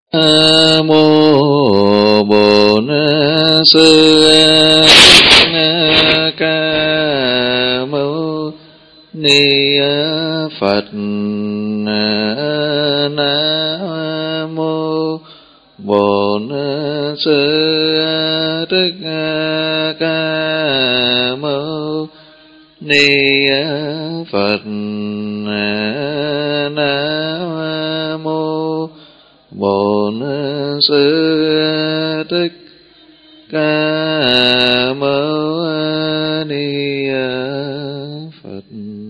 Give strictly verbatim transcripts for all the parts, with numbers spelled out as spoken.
Nam mô Bổn Sư Ca Mâu Ni Phật. Nam mô Bổn Sư Thích Ca Mâu Ni Phật. Nam mô Bổn Sư Thích Ca Mâu Ni Phật.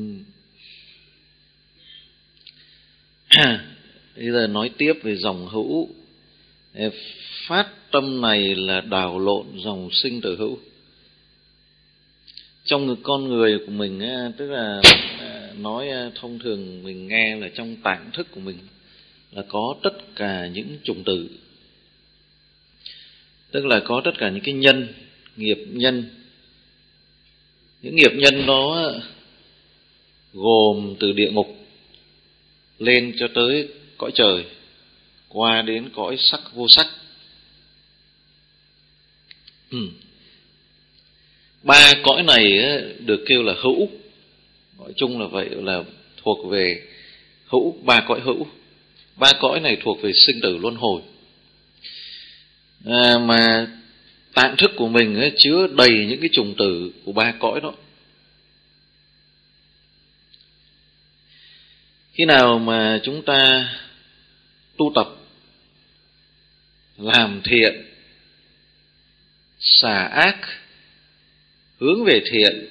Bây giờ nói tiếp về dòng hữu. Phát tâm này là đảo lộn dòng sinh tử hữu. Trong con người của mình, tức là nói thông thường mình nghe là trong tạng thức của mình là có tất cả những chủng tử, tức là có tất cả những cái nhân, nghiệp nhân. Những nghiệp nhân đó gồm từ địa ngục lên cho tới cõi trời, qua đến cõi sắc vô sắc. ừ. Ba cõi này được kêu là hữu, nói chung là vậy, là thuộc về hữu, ba cõi hữu. Ba cõi này thuộc về sinh tử luân hồi. À, mà tạng thức của mình ấy, chứa đầy những cái chủng tử của ba cõi đó. Khi nào mà chúng ta tu tập làm thiện, xả ác, hướng về thiện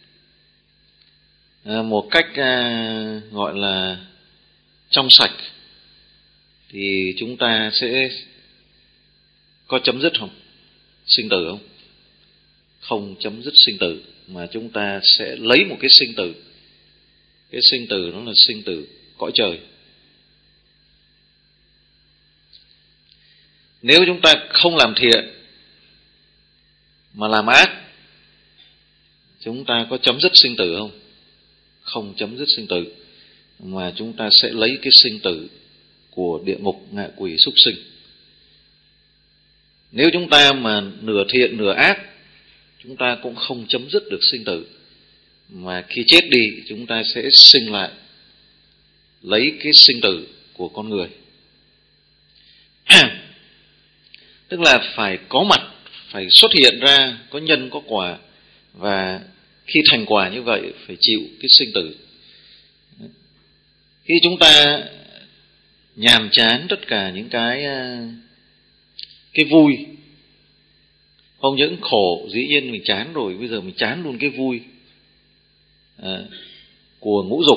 à, một cách à, gọi là trong sạch, thì chúng ta sẽ có chấm dứt không? Sinh tử không? Không chấm dứt sinh tử, mà chúng ta sẽ lấy một cái sinh tử. Cái sinh tử đó là sinh tử cõi trời. Nếu chúng ta không làm thiện mà làm ác, chúng ta có chấm dứt sinh tử không? Không chấm dứt sinh tử, mà chúng ta sẽ lấy cái sinh tử của địa ngục, ngạ quỷ, súc sinh. Nếu chúng ta mà nửa thiện nửa ác, chúng ta cũng không chấm dứt được sinh tử, mà khi chết đi chúng ta sẽ sinh lại, lấy cái sinh tử của con người. Tức là phải có mặt, phải xuất hiện ra, có nhân có quả, và khi thành quả như vậy phải chịu cái sinh tử. Khi chúng ta nhàm chán tất cả những cái cái vui, không những khổ dĩ nhiên mình chán rồi, bây giờ mình chán luôn cái vui à, của ngũ dục,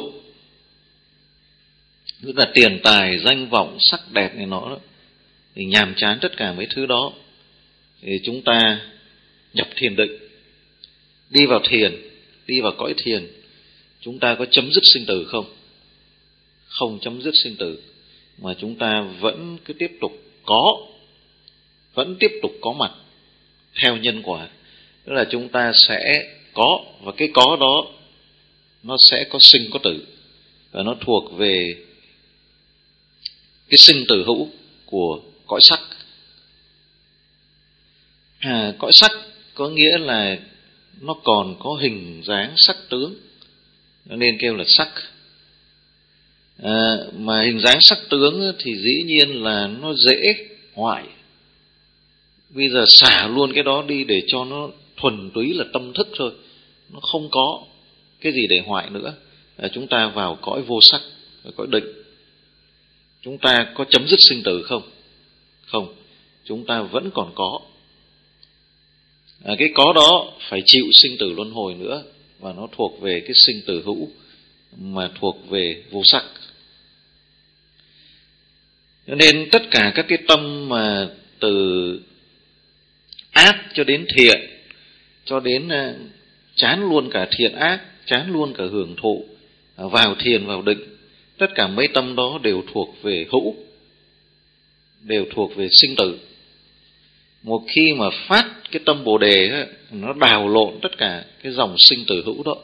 tức là tiền tài, danh vọng, sắc đẹp này nọ đó. Thì nhàm chán tất cả mấy thứ đó, thì chúng ta nhập thiền định, đi vào thiền, đi vào cõi thiền. Chúng ta có chấm dứt sinh tử không? Không chấm dứt sinh tử, mà chúng ta vẫn cứ tiếp tục có, vẫn tiếp tục có mặt theo nhân quả. Tức là chúng ta sẽ có, và cái có đó nó sẽ có sinh có tử, và nó thuộc về cái sinh tử hữu của cõi sắc. À, cõi sắc có nghĩa là nó còn có hình dáng sắc tướng, nên kêu là sắc. À, mà hình dáng sắc tướng thì dĩ nhiên là nó dễ hoại. Bây giờ xả luôn cái đó đi để cho nó thuần túy là tâm thức thôi, nó không có cái gì để hoại nữa. À, chúng ta vào cõi vô sắc, cõi định, chúng ta có chấm dứt sinh tử không? Không, chúng ta vẫn còn có. À, cái có đó phải chịu sinh tử luân hồi nữa, và nó thuộc về cái sinh tử hữu, mà thuộc về vô sắc. Cho nên tất cả các cái tâm mà từ ác cho đến thiện, cho đến chán luôn cả thiện ác, chán luôn cả hưởng thụ, vào thiền vào định, tất cả mấy tâm đó đều thuộc về hữu, đều thuộc về sinh tử. Một khi mà phát cái tâm Bồ Đề ấy, nó đào lộn tất cả cái dòng sinh tử hữu đó.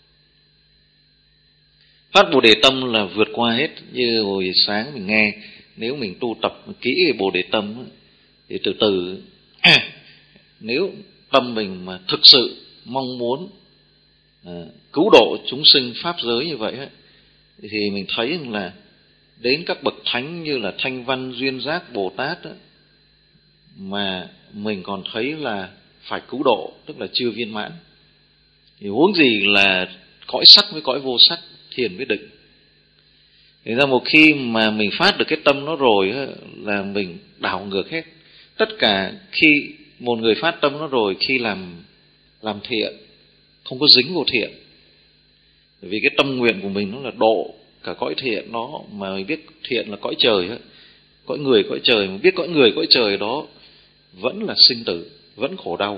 Phát Bồ Đề tâm là vượt qua hết. Như hồi sáng mình nghe nếu mình tu tập kỹ cái Bồ Đề tâm thì từ từ nếu tâm mình mà thực sự mong muốn à, cứu độ chúng sinh pháp giới như vậy ấy, thì mình thấy là đến các bậc thánh như là Thanh Văn Duyên Giác Bồ Tát ấy, mà mình còn thấy là phải cứu độ, tức là chưa viên mãn, thì huống gì là cõi sắc với cõi vô sắc, thiền với định. Thì ra một khi mà mình phát được cái tâm nó rồi ấy, là mình đảo ngược hết. Tất cả khi một người phát tâm nó rồi, khi làm làm thiện không có dính vô thiện, bởi vì cái tâm nguyện của mình nó là độ cả cõi thiện đó, mà mình biết thiện là cõi trời ấy, cõi người cõi trời, mà biết cõi người cõi trời đó vẫn là sinh tử, vẫn khổ đau.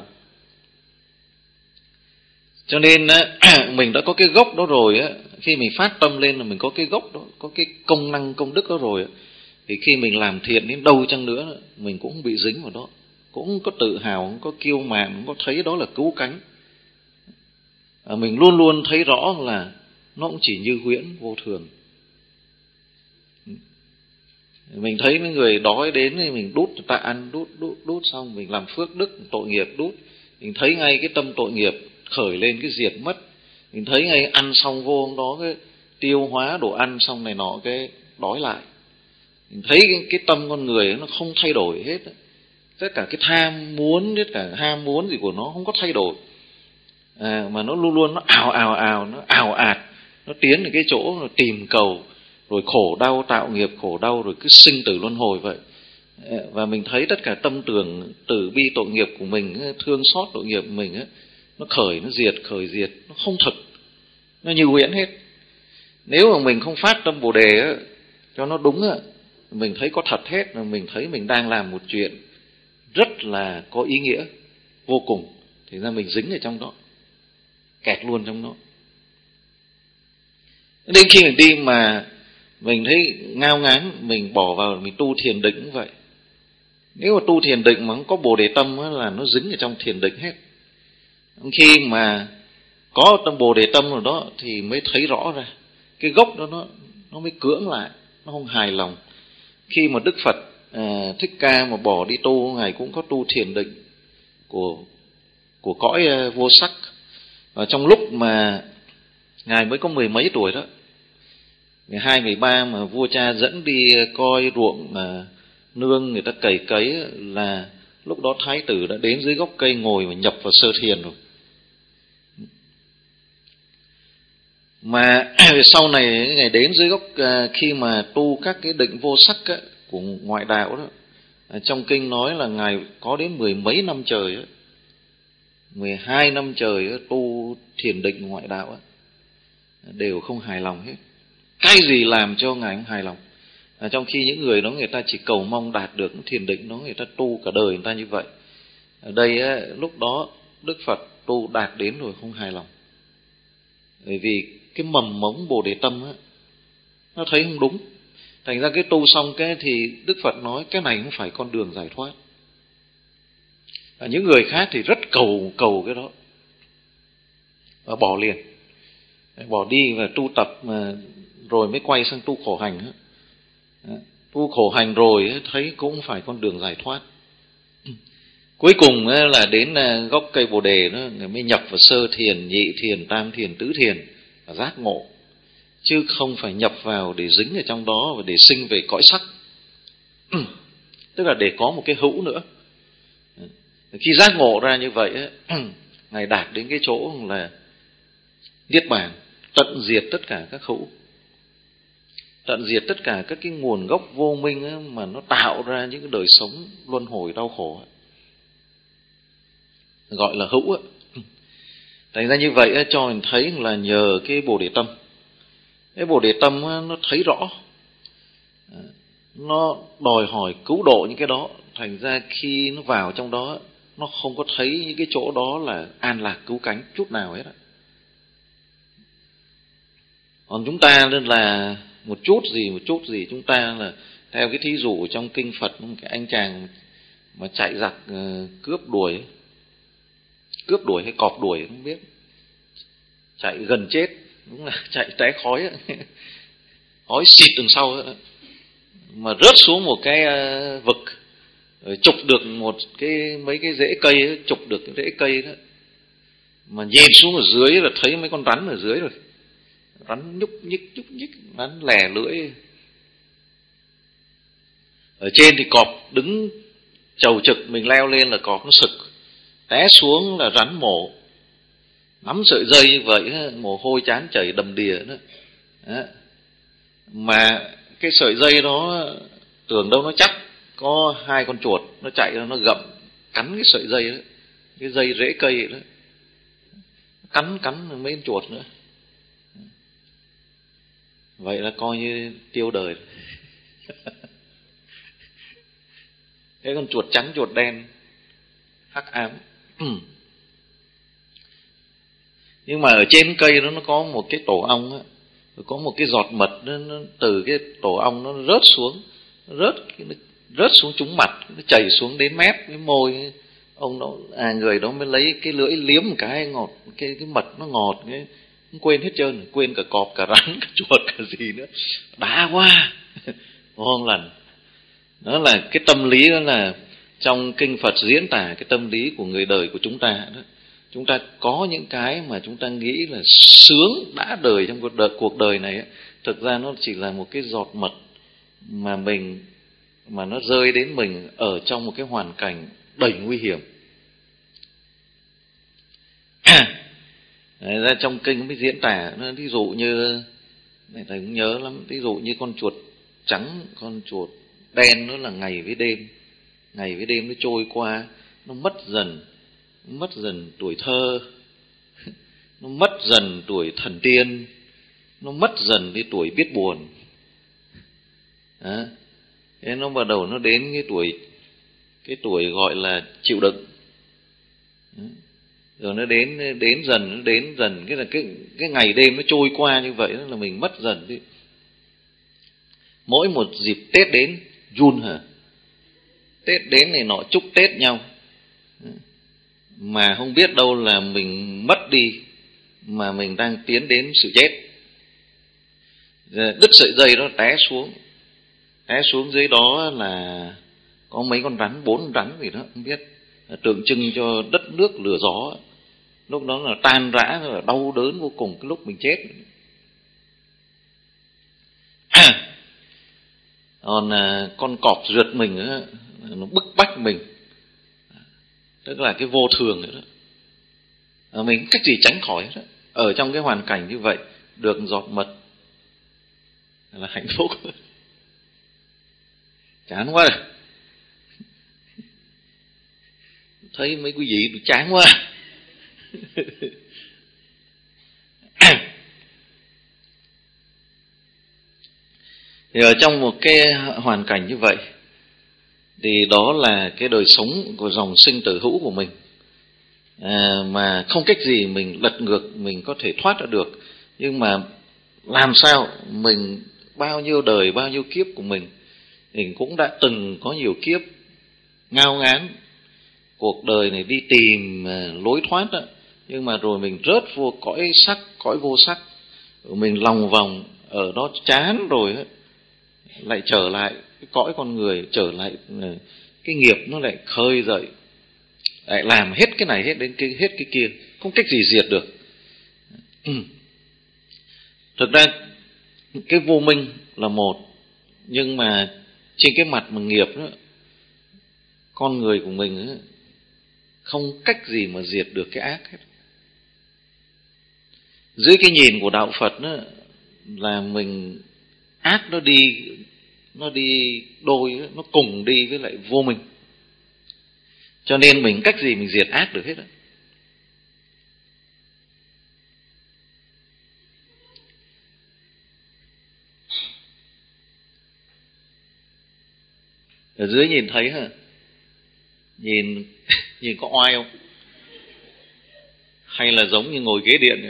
Cho nên mình đã có cái gốc đó rồi á, khi mình phát tâm lên là mình có cái gốc đó, có cái công năng công đức đó rồi, thì khi mình làm thiện đến đâu chăng nữa mình cũng không bị dính vào đó, cũng có tự hào, cũng có kiêu mạn, cũng có thấy đó là cứu cánh. À, mình luôn luôn thấy rõ là nó cũng chỉ như huyễn vô thường. Mình thấy mấy người đói đến thì mình đút người ta ăn, đút đút đút xong mình làm phước đức tội nghiệp đút, mình thấy ngay cái tâm tội nghiệp khởi lên, cái diệt mất. Mình thấy ngay ăn xong vô hôm đó cái tiêu hóa đồ ăn xong này nọ cái đói lại. Mình thấy cái, cái tâm con người nó không thay đổi hết. Tất cả cái tham muốn, tất cả ham muốn gì của nó không có thay đổi. À, mà nó luôn luôn nó ào ào ào, nó ào ạt, nó tiến đến cái chỗ nó tìm cầu, rồi khổ đau, tạo nghiệp khổ đau, rồi cứ sinh tử luân hồi vậy. Và mình thấy tất cả tâm tưởng từ bi tội nghiệp của mình, thương xót tội nghiệp của mình ấy, nó khởi, nó diệt, khởi diệt, nó không thật, nó như huyễn hết. Nếu mà mình không phát tâm Bồ Đề ấy, cho nó đúng ấy, mình thấy có thật hết, mà mình thấy mình đang làm một chuyện rất là có ý nghĩa vô cùng, thì ra mình dính ở trong đó, kẹt luôn trong đó. Đến khi mình đi mà mình thấy ngao ngán, mình bỏ vào mình tu thiền định cũng vậy. Nếu mà tu thiền định mà không có Bồ Đề tâm ấy, là nó dính ở trong thiền định hết. Khi mà có tâm Bồ Đề tâm rồi đó thì mới thấy rõ ra cái gốc đó nó nó mới cưỡng lại, nó không hài lòng. Khi mà Đức Phật à, Thích Ca mà bỏ đi tu, ngài cũng có tu thiền định của của cõi à, vô sắc. Và trong lúc mà ngài mới có mười mấy tuổi đó, mười hai, mười ba mà vua cha dẫn đi coi ruộng mà nương người ta cày cấy, là lúc đó thái tử đã đến dưới gốc cây ngồi và nhập vào sơ thiền rồi. Mà sau này ngài đến dưới gốc, khi mà tu các cái định vô sắc á, của ngoại đạo đó, trong kinh nói là ngài có đến mười mấy năm trời á, mười hai năm trời á, tu thiền định ngoại đạo á, đều không hài lòng hết. Cái gì làm cho ngài không hài lòng? À, trong khi những người đó người ta chỉ cầu mong đạt được thiền định đó, người ta tu cả đời người ta như vậy. Ở đây á, lúc đó Đức Phật tu đạt đến rồi không hài lòng, bởi vì cái mầm mống Bồ Đề tâm á, nó thấy không đúng. Thành ra cái tu xong cái thì Đức Phật nói cái này không phải con đường giải thoát. À, những người khác thì rất cầu cầu cái đó và bỏ liền, bỏ đi và tu tập mà rồi mới quay sang tu khổ hành. Tu khổ hành rồi thấy cũng không phải con đường giải thoát. Cuối cùng là đến gốc cây Bồ Đề đó, người mới nhập vào sơ thiền, nhị thiền, tam thiền, tứ thiền và giác ngộ, chứ không phải nhập vào để dính ở trong đó và để sinh về cõi sắc. Tức là để có một cái hữu nữa. Khi giác ngộ ra như vậy, ngài đạt đến cái chỗ là niết bàn, tận diệt tất cả các hữu, tận diệt tất cả các cái nguồn gốc vô minh ấy, mà nó tạo ra những cái đời sống luân hồi đau khổ ấy, gọi là hữu ấy. Thành ra như vậy ấy, cho mình thấy là nhờ cái Bồ Đề tâm, cái Bồ Đề tâm ấy, nó thấy rõ, nó đòi hỏi cứu độ những cái đó. Thành ra khi nó vào trong đó, nó không có thấy những cái chỗ đó là an lạc cứu cánh chút nào hết. Còn chúng ta nên là một chút gì một chút gì chúng ta là theo cái thí dụ trong kinh Phật, cái anh chàng mà chạy giặc uh, cướp đuổi, cướp đuổi hay cọp đuổi không biết, chạy gần chết, đúng là chạy té khói, khói xịt đằng sau. mà rớt xuống một cái vực, rồi chụp được một cái mấy cái rễ cây ấy, chụp được cái rễ cây đó, mà nhìn xuống ở dưới là thấy mấy con rắn ở dưới rồi, rắn nhúc nhích nhúc nhích, rắn lè lưỡi. Ở trên thì cọp đứng chầu trực, mình leo lên là cọp nó sực, té xuống là rắn mổ. Nắm sợi dây như vậy, mồ hôi chán chảy đầm đìa đó. Đó. Mà cái sợi dây đó tưởng đâu nó chắc, có hai con chuột nó chạy ra, nó gặm cắn cái sợi dây đó, cái dây rễ cây đó, cắn cắn mấy con chuột nữa. Vậy là coi như tiêu đời. Cái con chuột trắng chuột đen hắc ám. Nhưng mà ở trên cây đó nó có một cái tổ ong á, có một cái giọt mật nó, nó từ cái tổ ong nó rớt xuống, nó rớt nó rớt xuống trúng mặt, nó chảy xuống đến mép cái môi. Ông đó à, người đó mới lấy cái lưỡi liếm một cái ngọt, cái cái mật nó ngọt, cái quên hết trơn, quên cả cọp, cả rắn, cả chuột, cả gì nữa. Đã quá. Ngon lành. Đó là cái tâm lý, đó là trong kinh Phật diễn tả cái tâm lý của người đời của chúng ta đó. Chúng ta có những cái mà chúng ta nghĩ là sướng đã đời trong cuộc đời, cuộc đời này ấy, thực ra nó chỉ là một cái giọt mật mà mình mà nó rơi đến mình ở trong một cái hoàn cảnh đầy nguy hiểm. Đấy, ra trong kinh mới diễn tả nó, ví dụ như này thầy cũng nhớ lắm, ví dụ như con chuột trắng, con chuột đen, nó là ngày với đêm, ngày với đêm nó trôi qua, nó mất dần, nó mất dần tuổi thơ, nó mất dần tuổi thần tiên, nó mất dần đi tuổi biết buồn. Đó. Thế nó bắt đầu nó đến cái tuổi cái tuổi gọi là chịu đựng. Đó. Rồi nó đến đến dần nó đến dần cái là cái cái ngày đêm nó trôi qua như vậy, đó là mình mất dần đi. Mỗi một dịp Tết đến run hả? Tết đến này nọ chúc Tết nhau. Mà không biết đâu là mình mất đi, mà mình đang tiến đến sự chết. Đứt sợi dây đó té xuống. Té xuống dưới đó là có mấy con rắn, bốn rắn gì đó không biết, tượng trưng cho đất nước lửa gió. Lúc đó là tan rã, là đau đớn vô cùng cái lúc mình chết. Còn à, con cọp rượt mình á, nó bức bách mình, tức là cái vô thường đó. À, mình cách gì tránh khỏi đó. Ở trong cái hoàn cảnh như vậy, được giọt mật là hạnh phúc. Chán quá rồi. Thấy mấy quý vị chán quá. Thì ở trong một cái hoàn cảnh như vậy, thì đó là cái đời sống của dòng sinh tử hữu của mình, à, mà không cách gì mình lật ngược, mình có thể thoát ra được. Nhưng mà làm sao mình, bao nhiêu đời, bao nhiêu kiếp của mình, mình cũng đã từng có nhiều kiếp ngao ngán cuộc đời này đi tìm lối thoát đó. Nhưng mà rồi mình rớt vô cõi sắc, cõi vô sắc, mình lòng vòng ở đó chán rồi đó, lại trở lại cái cõi con người, trở lại cái nghiệp nó lại khơi dậy, lại làm hết cái này hết đến cái hết cái kia, không cách gì diệt được. Thực ra cái vô minh là một, nhưng mà trên cái mặt mà nghiệp đó, con người của mình đó, không cách gì mà diệt được cái ác hết. Dưới cái nhìn của đạo Phật đó, là mình ác nó đi, nó đi đôi, nó cùng đi với lại vô minh. Cho nên mình cách gì mình diệt ác được hết đó. Ở dưới nhìn thấy hả? Nhìn nhìn có oai không? Hay là giống như ngồi ghế điện vậy?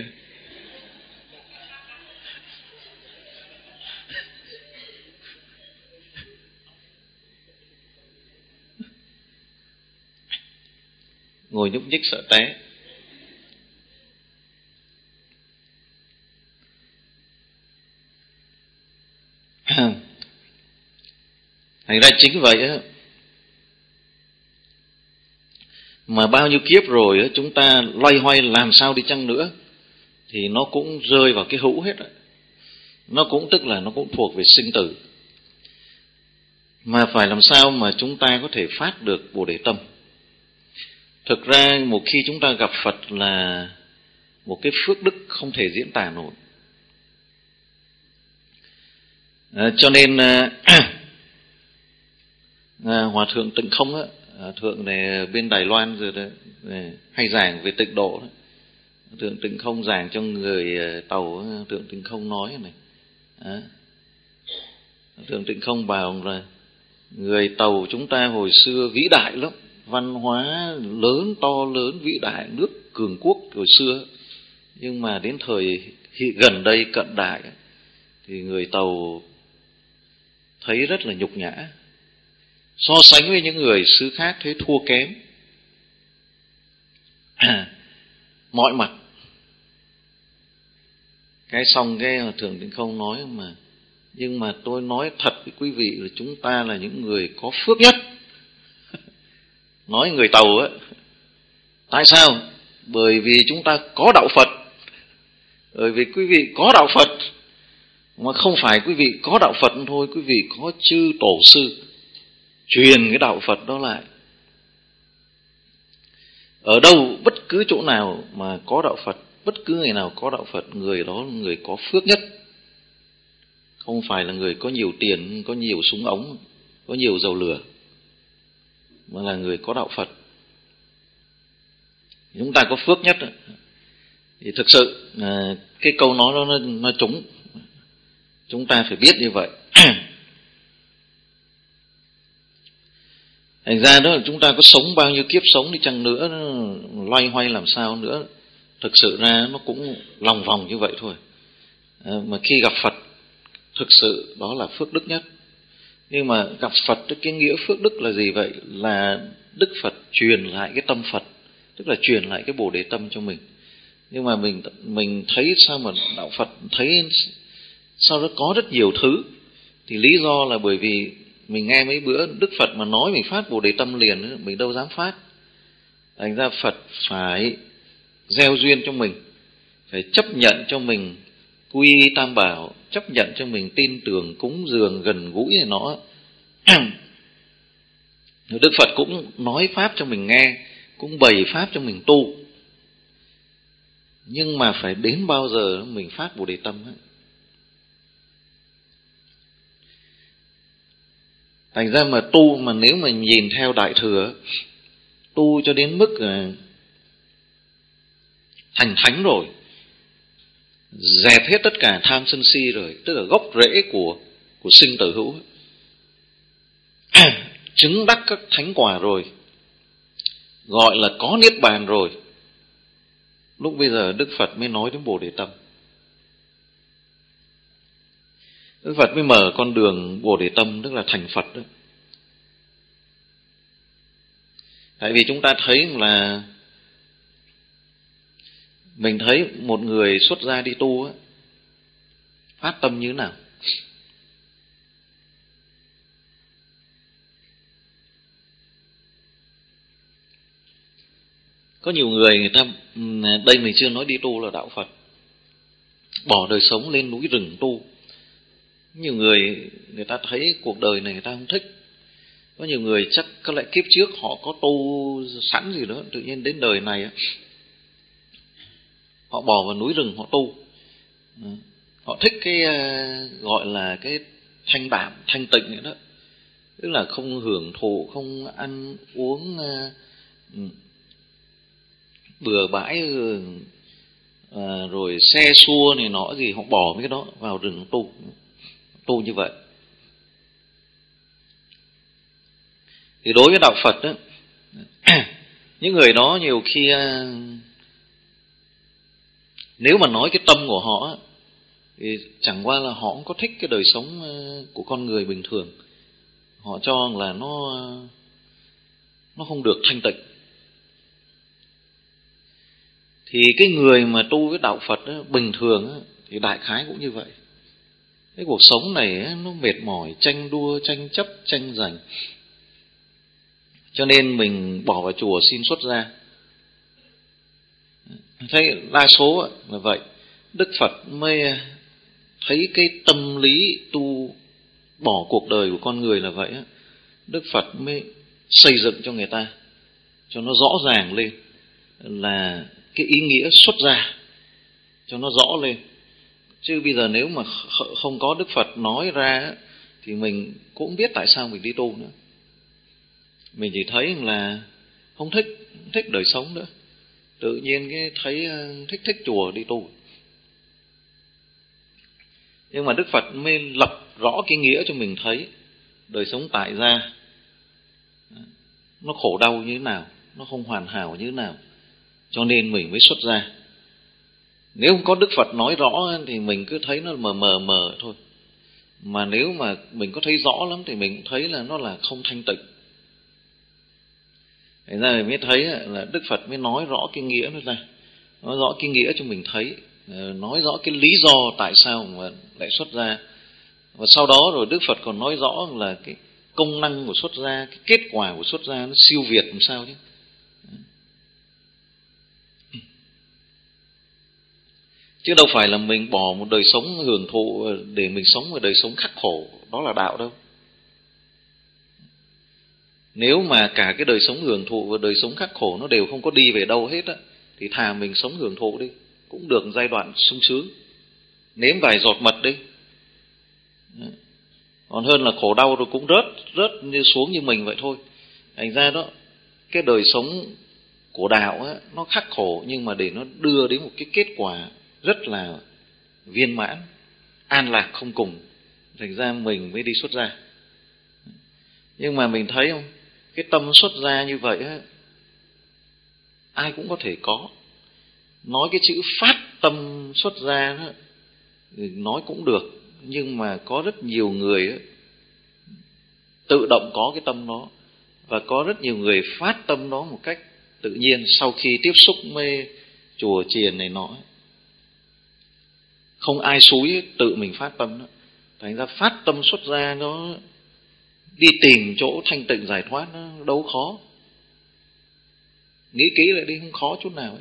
Ngồi nhúc nhích sợ té. Thành ra chính vậy á, mà bao nhiêu kiếp rồi á, chúng ta loay hoay làm sao đi chăng nữa thì nó cũng rơi vào cái hữu hết á. Nó cũng tức là nó cũng thuộc về sinh tử. Mà phải làm sao mà chúng ta có thể phát được Bồ Đề tâm. Thực ra một khi chúng ta gặp Phật là một cái phước đức không thể diễn tả nổi. À, cho nên à, à, Hòa thượng Tịnh Không á, à, thượng này bên Đài Loan rồi đấy, hay giảng về tịnh độ đó. Thượng Tịnh Không giảng cho người Tàu, Thượng Tịnh Không nói này. À, Thượng Tịnh Không bảo là người Tàu chúng ta hồi xưa vĩ đại lắm, văn hóa lớn, to lớn, vĩ đại, nước cường quốc hồi xưa. Nhưng mà đến thời gần đây cận đại thì người Tàu thấy rất là nhục nhã. So sánh với những người xứ khác thấy thua kém. À, mọi mặt. Cái xong cái Thượng Tịnh Không nói mà nhưng mà tôi nói thật với quý vị là chúng ta là những người có phước nhất. Nói người Tàu á. Tại sao? Bởi vì chúng ta có đạo Phật. Bởi vì quý vị có đạo Phật. Mà không phải quý vị có đạo Phật thôi, quý vị có chư tổ sư truyền cái đạo Phật đó lại. Ở đâu, bất cứ chỗ nào mà có đạo Phật, bất cứ người nào có đạo Phật, người đó là người có phước nhất. Không phải là người có nhiều tiền, có nhiều súng ống, có nhiều dầu lửa, mà là người có đạo Phật. Chúng ta có phước nhất. Thì thực sự cái câu nói đó nó, nó trúng. Chúng ta phải biết như vậy. Thành ra đó là chúng ta có sống bao nhiêu kiếp sống đi chăng nữa, loay hoay làm sao nữa, thực sự ra nó cũng lòng vòng như vậy thôi. À, mà khi gặp Phật, thực sự đó là phước đức nhất. Nhưng mà gặp Phật, cái nghĩa phước đức là gì vậy? Là Đức Phật truyền lại cái tâm Phật, tức là truyền lại cái Bồ Đề tâm cho mình. Nhưng mà mình mình thấy sao mà đạo Phật thấy sao nó có rất nhiều thứ. Thì lý do là bởi vì mình nghe mấy bữa Đức Phật mà nói mình phát Bồ Đề tâm liền, mình đâu dám phát. Thành ra Phật phải gieo duyên cho mình, phải chấp nhận cho mình quy y Tam Bảo, chấp nhận cho mình tin tưởng, cúng dường, gần gũi này nó. Đức Phật cũng nói pháp cho mình nghe, cũng bày pháp cho mình tu. Nhưng mà phải đến bao giờ mình phát Bồ Đề tâm ấy. Thành ra mà tu mà nếu mà nhìn theo Đại Thừa, tu cho đến mức thành thánh rồi, dẹp hết tất cả tham sân si rồi, tức là gốc rễ của của sinh tử hữu, chứng đắc các thánh quả rồi, gọi là có niết bàn rồi, lúc bây giờ Đức Phật mới nói đến Bồ Đề tâm. Đức Phật mới mở con đường Bồ Đề tâm, tức là thành Phật đó. Tại vì chúng ta thấy là mình thấy một người xuất gia đi tu á, phát tâm như thế nào? Có nhiều người người ta, đây mình chưa nói đi tu là đạo Phật, bỏ đời sống lên núi rừng tu. Nhiều người người ta thấy cuộc đời này người ta không thích. Có nhiều người chắc có lẽ kiếp trước họ có tu sẵn gì đó, tự nhiên đến đời này họ bỏ vào núi rừng họ tu. Họ thích cái gọi là cái thanh đạm, thanh tịnh nữa đó. Tức là không hưởng thụ, không ăn uống bừa bãi, rồi xe xua này nọ gì, họ bỏ mấy cái đó vào rừng tu. Tu như vậy. Thì đối với đạo Phật đó, những người đó nhiều khi nếu mà nói cái tâm của họ thì chẳng qua là họ không có thích cái đời sống của con người bình thường. Họ cho là nó nó không được thanh tịnh. Thì cái người mà tu với đạo Phật đó, bình thường đó, thì đại khái cũng như vậy. Cái cuộc sống này nó mệt mỏi, tranh đua, tranh chấp, tranh giành. Cho nên mình bỏ vào chùa xin xuất gia. Thấy đa số là vậy. Đức Phật mới thấy cái tâm lý tu bỏ cuộc đời của con người là vậy. Đức Phật mới xây dựng cho người ta, cho nó rõ ràng lên là cái ý nghĩa xuất gia, cho nó rõ lên. Chứ bây giờ nếu mà không có Đức Phật nói ra thì mình cũng biết tại sao mình đi tu nữa. Mình chỉ thấy là không thích, không thích đời sống nữa. Tự nhiên cái thấy thích thích chùa đi tu. Nhưng mà Đức Phật mới lập rõ cái nghĩa cho mình thấy đời sống tại gia nó khổ đau như thế nào, nó không hoàn hảo như thế nào, cho nên mình mới xuất gia. Nếu không có Đức Phật nói rõ thì mình cứ thấy nó mờ mờ mờ thôi. Mà nếu mà mình có thấy rõ lắm thì mình thấy là nó là không thanh tịnh. Thế ra mình mới thấy là Đức Phật mới nói rõ cái nghĩa nó ra, nói rõ cái nghĩa cho mình thấy, nói rõ cái lý do tại sao mà lại xuất gia. Và sau đó rồi Đức Phật còn nói rõ là cái công năng của xuất gia, cái kết quả của xuất gia nó siêu việt làm sao chứ. Chứ đâu phải là mình bỏ một đời sống hưởng thụ để mình sống một đời sống khắc khổ, đó là đạo đâu. Nếu mà cả cái đời sống hưởng thụ và đời sống khắc khổ nó đều không có đi về đâu hết á, thì thà mình sống hưởng thụ đi, cũng được giai đoạn sung sướng, nếm vài giọt mật đi. Còn hơn là khổ đau rồi cũng rớt, rớt như xuống như mình vậy thôi. Thành ra đó, cái đời sống của đạo á, nó khắc khổ nhưng mà để nó đưa đến một cái kết quả rất là viên mãn, an lạc không cùng. Thành ra mình mới đi xuất gia. Nhưng mà mình thấy không, cái tâm xuất gia như vậy á, ai cũng có thể có. Nói cái chữ phát tâm xuất gia đó, nói cũng được. Nhưng mà có rất nhiều người á, tự động có cái tâm đó. Và có rất nhiều người phát tâm đó một cách tự nhiên sau khi tiếp xúc với chùa chiền này nọ. Không ai xúi, tự mình phát tâm đó. Thành ra phát tâm xuất gia nó đi tìm chỗ thanh tịnh giải thoát nó đâu khó. Nghĩ kỹ lại đi, không khó chút nào ấy.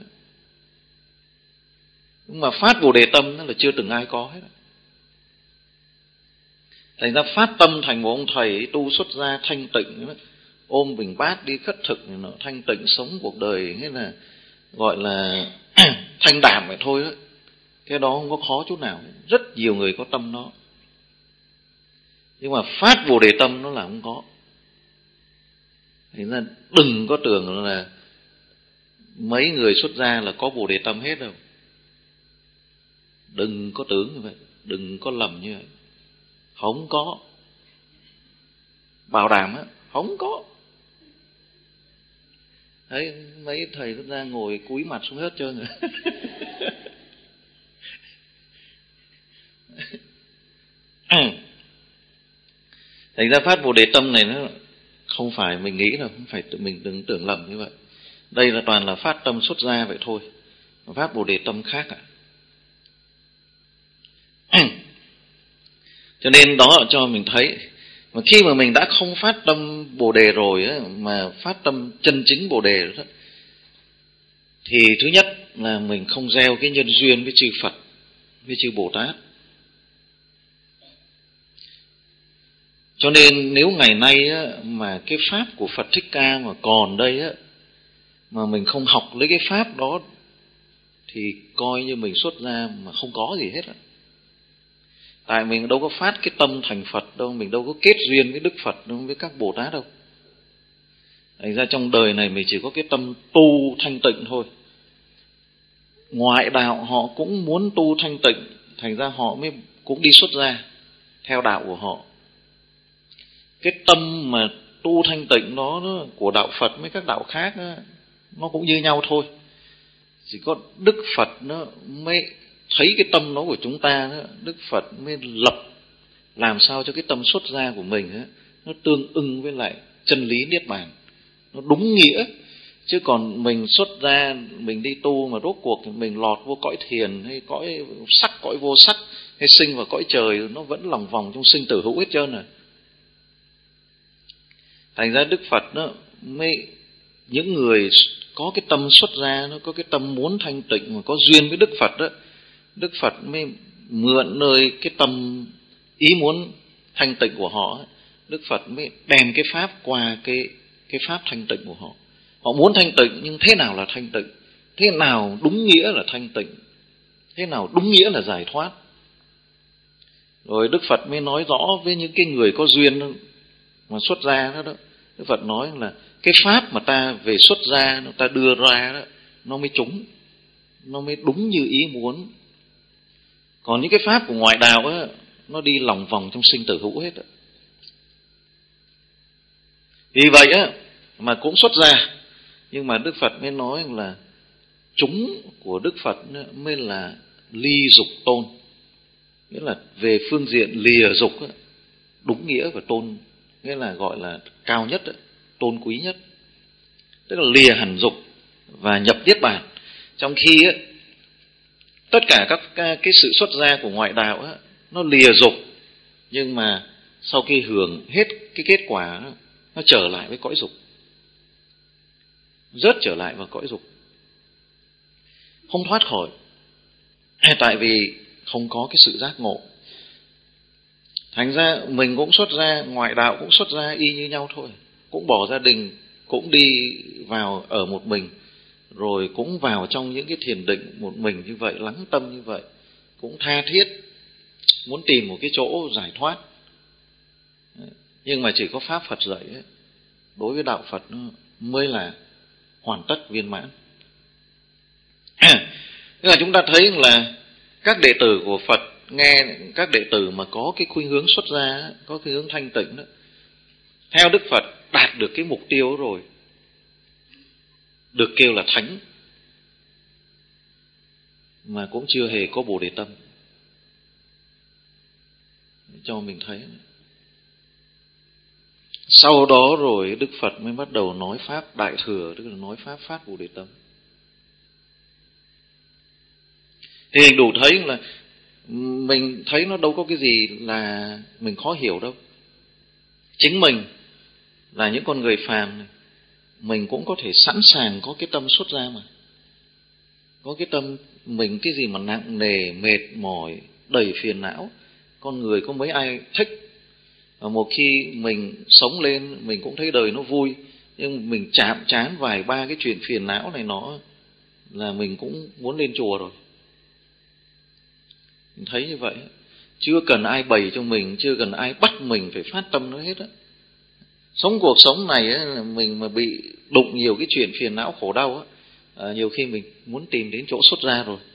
Nhưng mà phát Bồ Đề tâm đó là chưa từng ai có hết. Thành ra phát tâm thành một ông thầy tu xuất gia thanh tịnh, ôm bình bát đi khất thực, thanh tịnh sống cuộc đời, nghĩa là gọi là thanh đạm vậy thôi đó. Cái đó không có khó chút nào. Rất nhiều người có tâm đó. Nhưng mà phát Bồ Đề tâm nó là không có. Thành ra đừng có tưởng là mấy người xuất gia là có Bồ Đề tâm hết đâu. Đừng có tưởng như vậy, đừng có lầm như vậy. Không có. Bảo đảm á, không có. Đấy, mấy thầy xuất gia ngồi cúi mặt xuống hết trơn rồi. Thành ra phát Bồ Đề tâm này nó không phải mình nghĩ đâu, không phải tự mình đừng tưởng lầm như vậy. Đây là toàn là phát tâm xuất gia vậy thôi. Phát Bồ Đề tâm khác ạ. Cho nên đó cho mình thấy, mà khi mà mình đã không phát tâm Bồ Đề rồi á, mà phát tâm chân chính Bồ Đề đó, thì thứ nhất là mình không gieo cái nhân duyên với chư Phật, với chư Bồ Tát. Cho nên nếu ngày nay á, mà cái pháp của Phật Thích Ca mà còn đây á, mà mình không học lấy cái pháp đó thì coi như mình xuất gia mà không có gì hết á. Tại mình đâu có phát cái tâm thành Phật đâu, mình đâu có kết duyên với Đức Phật đâu, với các Bồ Tát đâu. Thành ra trong đời này mình chỉ có cái tâm tu thanh tịnh thôi. Ngoại đạo họ cũng muốn tu thanh tịnh, thành ra họ mới cũng đi xuất gia theo đạo của họ. Cái tâm mà tu thanh tịnh đó, đó của đạo Phật với các đạo khác đó, nó cũng như nhau thôi. Chỉ có Đức Phật nó mới thấy cái tâm đó của chúng ta đó, Đức Phật mới lập làm sao cho cái tâm xuất gia của mình đó, nó tương ưng với lại chân lý Niết Bàn, nó đúng nghĩa. Chứ còn mình xuất ra, mình đi tu mà rốt cuộc mình lọt vô cõi thiền hay cõi sắc, cõi vô sắc, hay sinh vào cõi trời, nó vẫn lòng vòng trong sinh tử hữu hết trơn rồi. Thành ra Đức Phật đó, mới những người có cái tâm xuất gia, nó có cái tâm muốn thanh tịnh mà có duyên với Đức Phật đó, Đức Phật mới mượn nơi cái tâm ý muốn thanh tịnh của họ, Đức Phật mới đem cái pháp qua cái cái pháp thanh tịnh của họ. Họ muốn thanh tịnh, nhưng thế nào là thanh tịnh? Thế nào đúng nghĩa là thanh tịnh? Thế nào đúng nghĩa là giải thoát? Rồi Đức Phật mới nói rõ với những cái người có duyên mà xuất gia đó, đó. Đức Phật nói là cái pháp mà ta về xuất gia, ta đưa ra đó, nó mới trúng, nó mới đúng như ý muốn. Còn những cái pháp của ngoại đạo đó, nó đi lòng vòng trong sinh tử hữu hết đó. Vì vậy á, mà cũng xuất gia, nhưng mà Đức Phật mới nói là chúng của Đức Phật mới là ly dục tôn. Nghĩa là về phương diện lìa dục, đúng nghĩa và tôn, nghĩa là gọi là cao nhất, tôn quý nhất. Tức là lìa hẳn dục và nhập niết bàn. Trong khi tất cả các cái sự xuất gia của ngoại đạo nó lìa dục, nhưng mà sau khi hưởng hết cái kết quả, nó trở lại với cõi dục, rớt trở lại vào cõi dục, không thoát khỏi. Tại vì không có cái sự giác ngộ. Thành ra mình cũng xuất gia, ngoại đạo cũng xuất gia y như nhau thôi. Cũng bỏ gia đình, cũng đi vào ở một mình, rồi cũng vào trong những cái thiền định một mình như vậy, lắng tâm như vậy, cũng tha thiết muốn tìm một cái chỗ giải thoát. Nhưng mà chỉ có Pháp Phật dạy ấy, đối với đạo Phật mới là hoàn tất viên mãn. Tức là chúng ta thấy là các đệ tử của Phật, nghe các đệ tử mà có cái khuynh hướng xuất gia, có cái hướng thanh tịnh đó, theo Đức Phật đạt được cái mục tiêu rồi, được kêu là thánh, mà cũng chưa hề có Bồ Đề tâm. Cho mình thấy. Sau đó rồi Đức Phật mới bắt đầu nói Pháp Đại Thừa, tức là nói Pháp phát Bồ Đề tâm. Thì mình đủ thấy là mình thấy nó đâu có cái gì là mình khó hiểu đâu. Chính mình là những con người phàm này, mình cũng có thể sẵn sàng có cái tâm xuất gia mà. Có cái tâm mình cái gì mà nặng nề, mệt mỏi, đầy phiền não, con người có mấy ai thích. Và một khi mình sống lên, mình cũng thấy đời nó vui, nhưng mình chạm trán vài ba cái chuyện phiền não này nó là mình cũng muốn lên chùa rồi. Mình thấy như vậy, chưa cần ai bày cho mình, chưa cần ai bắt mình phải phát tâm nữa hết á. Sống cuộc sống này á, mình mà bị đụng nhiều cái chuyện phiền não khổ đau á, à, nhiều khi mình muốn tìm đến chỗ xuất gia rồi.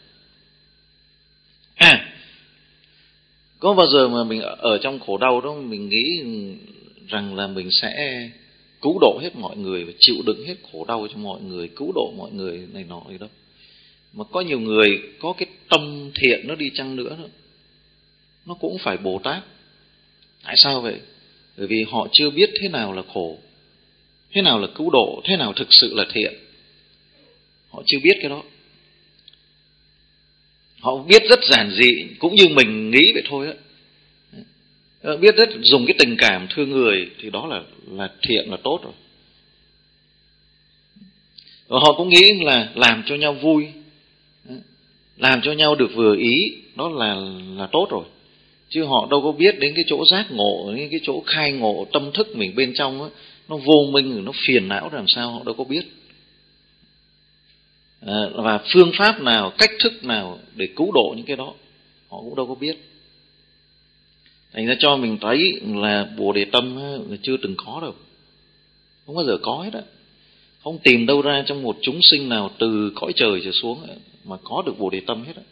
À, có bao giờ mà mình ở trong khổ đau đó mình nghĩ rằng là mình sẽ cứu độ hết mọi người và chịu đựng hết khổ đau cho mọi người, cứu độ mọi người này nọ gì đâu. Mà có nhiều người có cái tâm thiện nó đi chăng nữa đó, nó cũng phải Bồ Tát. Tại sao vậy? Bởi vì họ chưa biết thế nào là khổ, thế nào là cứu độ, thế nào thực sự là thiện. Họ chưa biết cái đó. Họ biết rất giản dị, cũng như mình nghĩ vậy thôi á. Biết rất dùng cái tình cảm thương người thì đó là là thiện, là tốt rồi. Và họ cũng nghĩ là làm cho nhau vui, làm cho nhau được vừa ý, đó là là tốt rồi. Chứ họ đâu có biết đến cái chỗ giác ngộ, đến cái chỗ khai ngộ tâm thức mình bên trong á, nó vô minh, nó phiền não làm sao, họ đâu có biết. À, và phương pháp nào, cách thức nào để cứu độ những cái đó, họ cũng đâu có biết. Thành ra cho mình thấy là Bồ Đề tâm là chưa từng có đâu, không bao giờ có hết á. Không tìm đâu ra trong một chúng sinh nào từ cõi trời trở xuống mà có được Bồ Đề tâm hết á.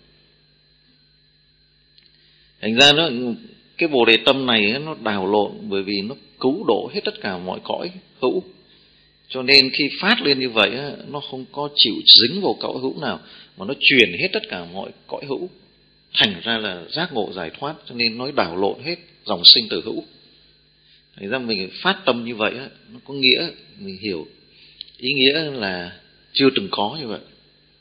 Thành ra nó, cái Bồ Đề tâm này nó đảo lộn, bởi vì nó cứu độ hết tất cả mọi cõi hữu. Cho nên khi phát lên như vậy, nó không có chịu dính vào cõi hữu nào, mà nó truyền hết tất cả mọi cõi hữu. Thành ra là giác ngộ giải thoát, cho nên nói đảo lộn hết dòng sinh tử hữu. Thành ra mình phát tâm như vậy, nó có nghĩa, mình hiểu ý nghĩa là chưa từng có như vậy.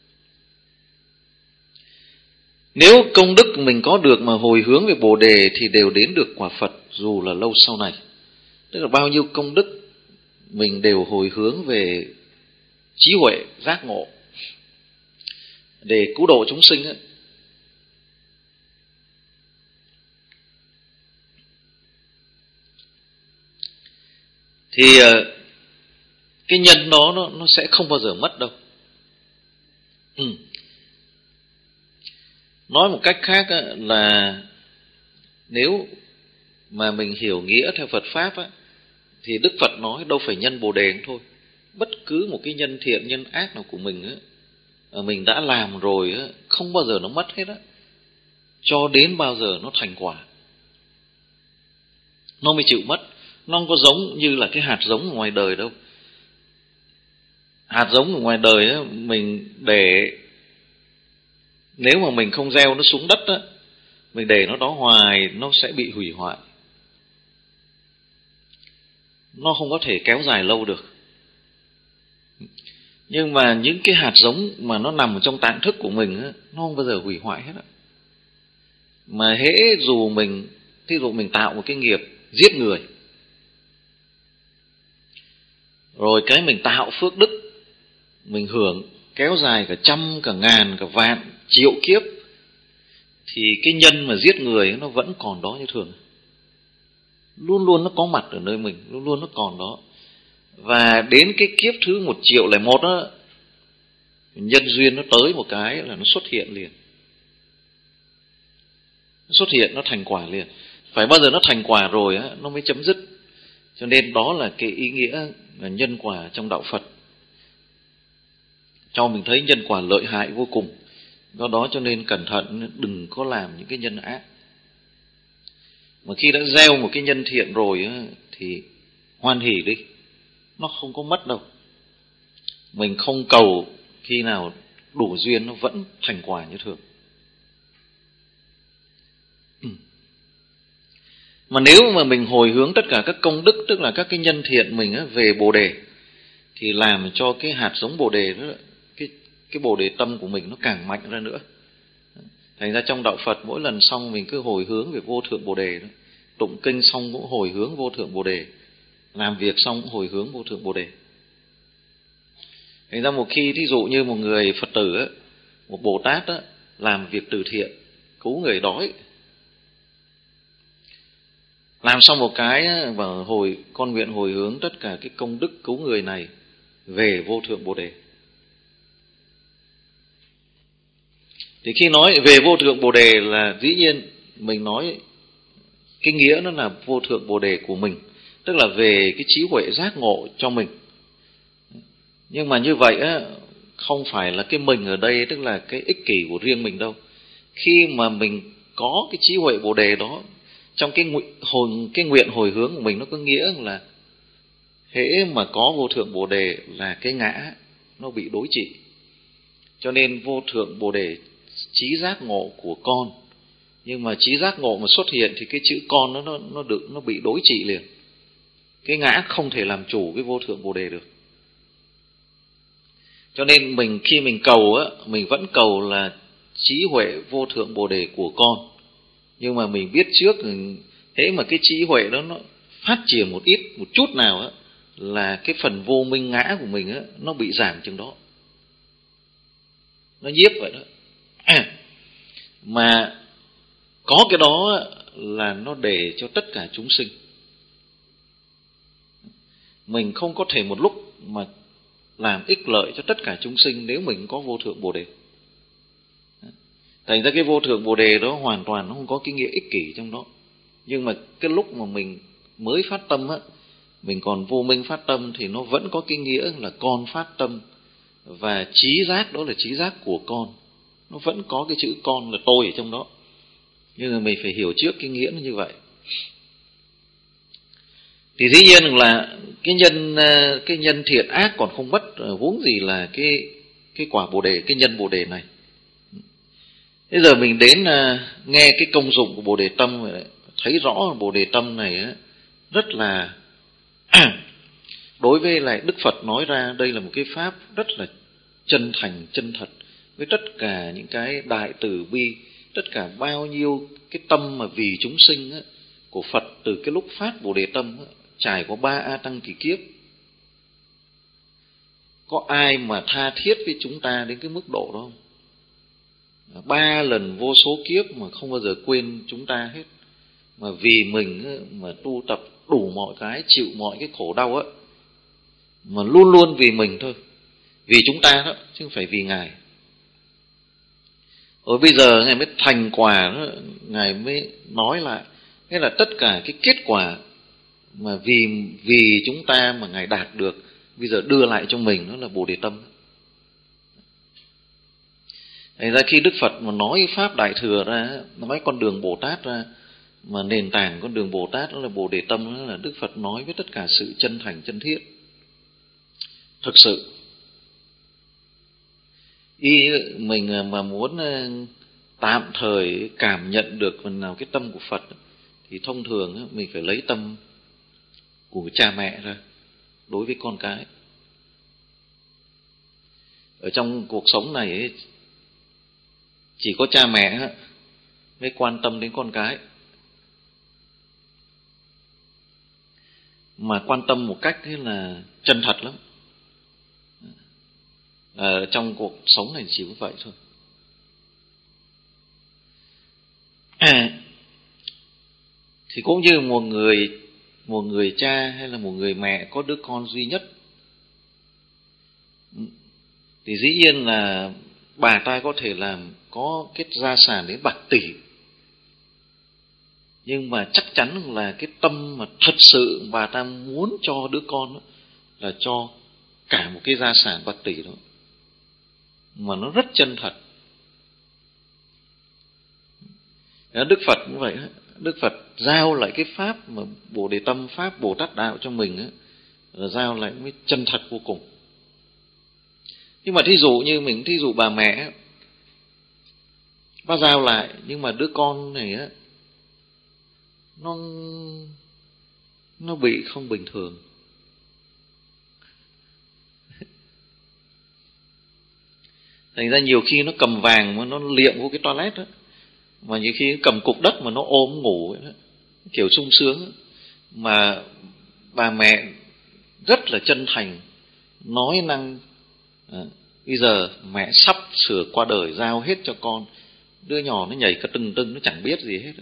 Nếu công đức mình có được mà hồi hướng về Bồ Đề thì đều đến được quả Phật dù là lâu sau này. Tức là bao nhiêu công đức mình đều hồi hướng về trí huệ, giác ngộ để cứu độ chúng sinh ấy. Thì cái nhân đó nó, nó sẽ không bao giờ mất đâu. Ừ. Nói một cách khác là nếu mà mình hiểu nghĩa theo Phật Pháp á, thì Đức Phật nói đâu phải nhân Bồ Đề thôi. Bất cứ một cái nhân thiện, nhân ác nào của mình á, mình đã làm rồi á, không bao giờ nó mất hết á, cho đến bao giờ nó thành quả nó mới chịu mất. Nó không có giống như là cái hạt giống ở ngoài đời đâu. Hạt giống ở ngoài đời á, mình để, nếu mà mình không gieo nó xuống đất á, mình để nó đó hoài, nó sẽ bị hủy hoại. Nó không có thể kéo dài lâu được. Nhưng mà những cái hạt giống mà nó nằm trong tạng thức của mình á, nó không bao giờ hủy hoại hết á. Mà hễ dù mình, thí dụ mình tạo một cái nghiệp giết người, rồi cái mình tạo phước đức, mình hưởng kéo dài cả trăm, cả ngàn, cả vạn, triệu kiếp, thì cái nhân mà giết người nó vẫn còn đó như thường. Luôn luôn nó có mặt ở nơi mình, luôn luôn nó còn đó. Và đến cái kiếp thứ một triệu lẻ một đó, nhân duyên nó tới một cái là nó xuất hiện liền. Nó xuất hiện, nó thành quả liền. Phải bao giờ nó thành quả rồi á, nó mới chấm dứt. Cho nên đó là cái ý nghĩa là nhân quả trong đạo Phật, cho mình thấy nhân quả lợi hại vô cùng. Do đó cho nên cẩn thận, đừng có làm những cái nhân ác. Mà khi đã gieo một cái nhân thiện rồi á, thì hoan hỉ đi, nó không có mất đâu. Mình không cầu khi nào đủ duyên nó vẫn thành quả như thường. Ừ. Mà nếu mà mình hồi hướng tất cả các công đức, tức là các cái nhân thiện mình á, về Bồ Đề, thì làm cho cái hạt giống Bồ Đề đó, cái, cái Bồ Đề tâm của mình nó càng mạnh ra nữa. Thành ra trong đạo Phật mỗi lần xong mình cứ hồi hướng về vô thượng Bồ Đề đó. Tụng kinh xong cũng hồi hướng vô thượng Bồ Đề, làm việc xong cũng hồi hướng vô thượng Bồ Đề. Thành ra một khi thí dụ như một người Phật tử á, một Bồ Tát á, làm việc từ thiện, cứu người đói, làm xong một cái á, và hồi con nguyện hồi hướng tất cả cái công đức cứu người này về vô thượng Bồ Đề. Thì khi nói về vô thượng Bồ Đề là dĩ nhiên mình nói cái nghĩa nó là vô thượng Bồ Đề của mình, tức là về cái trí huệ giác ngộ cho mình. Nhưng mà như vậy á, không phải là cái mình ở đây tức là cái ích kỷ của riêng mình đâu. Khi mà mình có cái trí huệ Bồ Đề đó, trong cái hồi, cái nguyện hồi hướng của mình, nó có nghĩa là hễ mà có vô thượng Bồ Đề là cái ngã nó bị đối trị. Cho nên vô thượng Bồ Đề trí giác ngộ của con, nhưng mà trí giác ngộ mà xuất hiện thì cái chữ con nó nó nó được nó bị đối trị liền. Cái ngã không thể làm chủ cái vô thượng Bồ Đề được. Cho nên mình khi mình cầu á, mình vẫn cầu là trí huệ vô thượng Bồ Đề của con. Nhưng mà mình biết trước, thế mà cái trí huệ đó nó phát triển một ít, một chút nào á, là cái phần vô minh ngã của mình á, nó bị giảm chừng đó. Nó nhiếp vậy đó. À, mà có cái đó là nó để cho tất cả chúng sinh. Mình không có thể một lúc mà làm ích lợi cho tất cả chúng sinh nếu mình có vô thượng Bồ Đề. Thành ra cái vô thượng Bồ Đề đó hoàn toàn nó không có cái nghĩa ích kỷ trong đó. Nhưng mà cái lúc mà mình mới phát tâm á, mình còn vô minh phát tâm, thì nó vẫn có cái nghĩa là con phát tâm. Và trí giác đó là trí giác của con, nó vẫn có cái chữ con là tôi ở trong đó. Nhưng mà mình phải hiểu trước cái nghĩa nó như vậy. Thì dĩ nhiên là cái nhân cái nhân thiện ác còn không mất, huống gì là cái cái quả Bồ Đề, cái nhân Bồ Đề này. Bây giờ mình đến nghe cái công dụng của Bồ Đề tâm, thấy rõ Bồ Đề tâm này rất là đối với lại Đức Phật nói ra đây là một cái pháp rất là chân thành, chân thật, với tất cả những cái đại từ bi, tất cả bao nhiêu cái tâm mà vì chúng sinh á, của Phật từ cái lúc phát Bồ Đề Tâm á, trải qua ba A Tăng kỳ kiếp. Có ai mà tha thiết với chúng ta đến cái mức độ đó không? Ba lần vô số kiếp mà không bao giờ quên chúng ta hết. Mà vì mình á, mà tu tập đủ mọi cái, chịu mọi cái khổ đau á, mà luôn luôn vì mình thôi, vì chúng ta đó, chứ không phải vì Ngài. Ở bây giờ Ngài mới thành quả đó, Ngài mới nói lại, nghĩa là tất cả cái kết quả mà vì vì chúng ta mà Ngài đạt được, bây giờ đưa lại cho mình, nó là Bồ Đề Tâm. Thành ra khi Đức Phật mà nói Pháp Đại Thừa ra, nói con đường Bồ Tát ra, mà nền tảng con đường Bồ Tát đó là Bồ Đề Tâm, đó là Đức Phật nói với tất cả sự chân thành, chân thiết. Thực sự y mình mà muốn tạm thời cảm nhận được phần nào cái tâm của Phật, thì thông thường mình phải lấy tâm của cha mẹ ra đối với con cái. Ở trong cuộc sống này ấy, chỉ có cha mẹ mới quan tâm đến con cái, mà quan tâm một cách là chân thật lắm. Ở trong cuộc sống này chỉ có vậy thôi. À, thì cũng như một người một người cha hay là một người mẹ có đứa con duy nhất, thì dĩ nhiên là bà ta có thể làm có cái gia sản đến bạc tỷ, nhưng mà chắc chắn là cái tâm mà thật sự bà ta muốn cho đứa con đó là cho cả một cái gia sản bạc tỷ đó, mà nó rất chân thật. Đức Phật cũng vậy, Đức Phật giao lại cái pháp mà Bồ Đề Tâm, pháp Bồ Tát đạo cho mình ấy, là giao lại mới chân thật vô cùng. Nhưng mà thí dụ như mình, thí dụ bà mẹ bà giao lại, nhưng mà đứa con này á, nó nó bị không bình thường. Thành ra nhiều khi nó cầm vàng mà nó liệm vô cái toilet đó, mà nhiều khi cầm cục đất mà nó ôm ngủ ấy đó, kiểu sung sướng đó. Mà bà mẹ rất là chân thành, nói năng à, bây giờ mẹ sắp sửa qua đời, giao hết cho con. Đứa nhỏ nó nhảy cả tưng tưng, nó chẳng biết gì hết đó.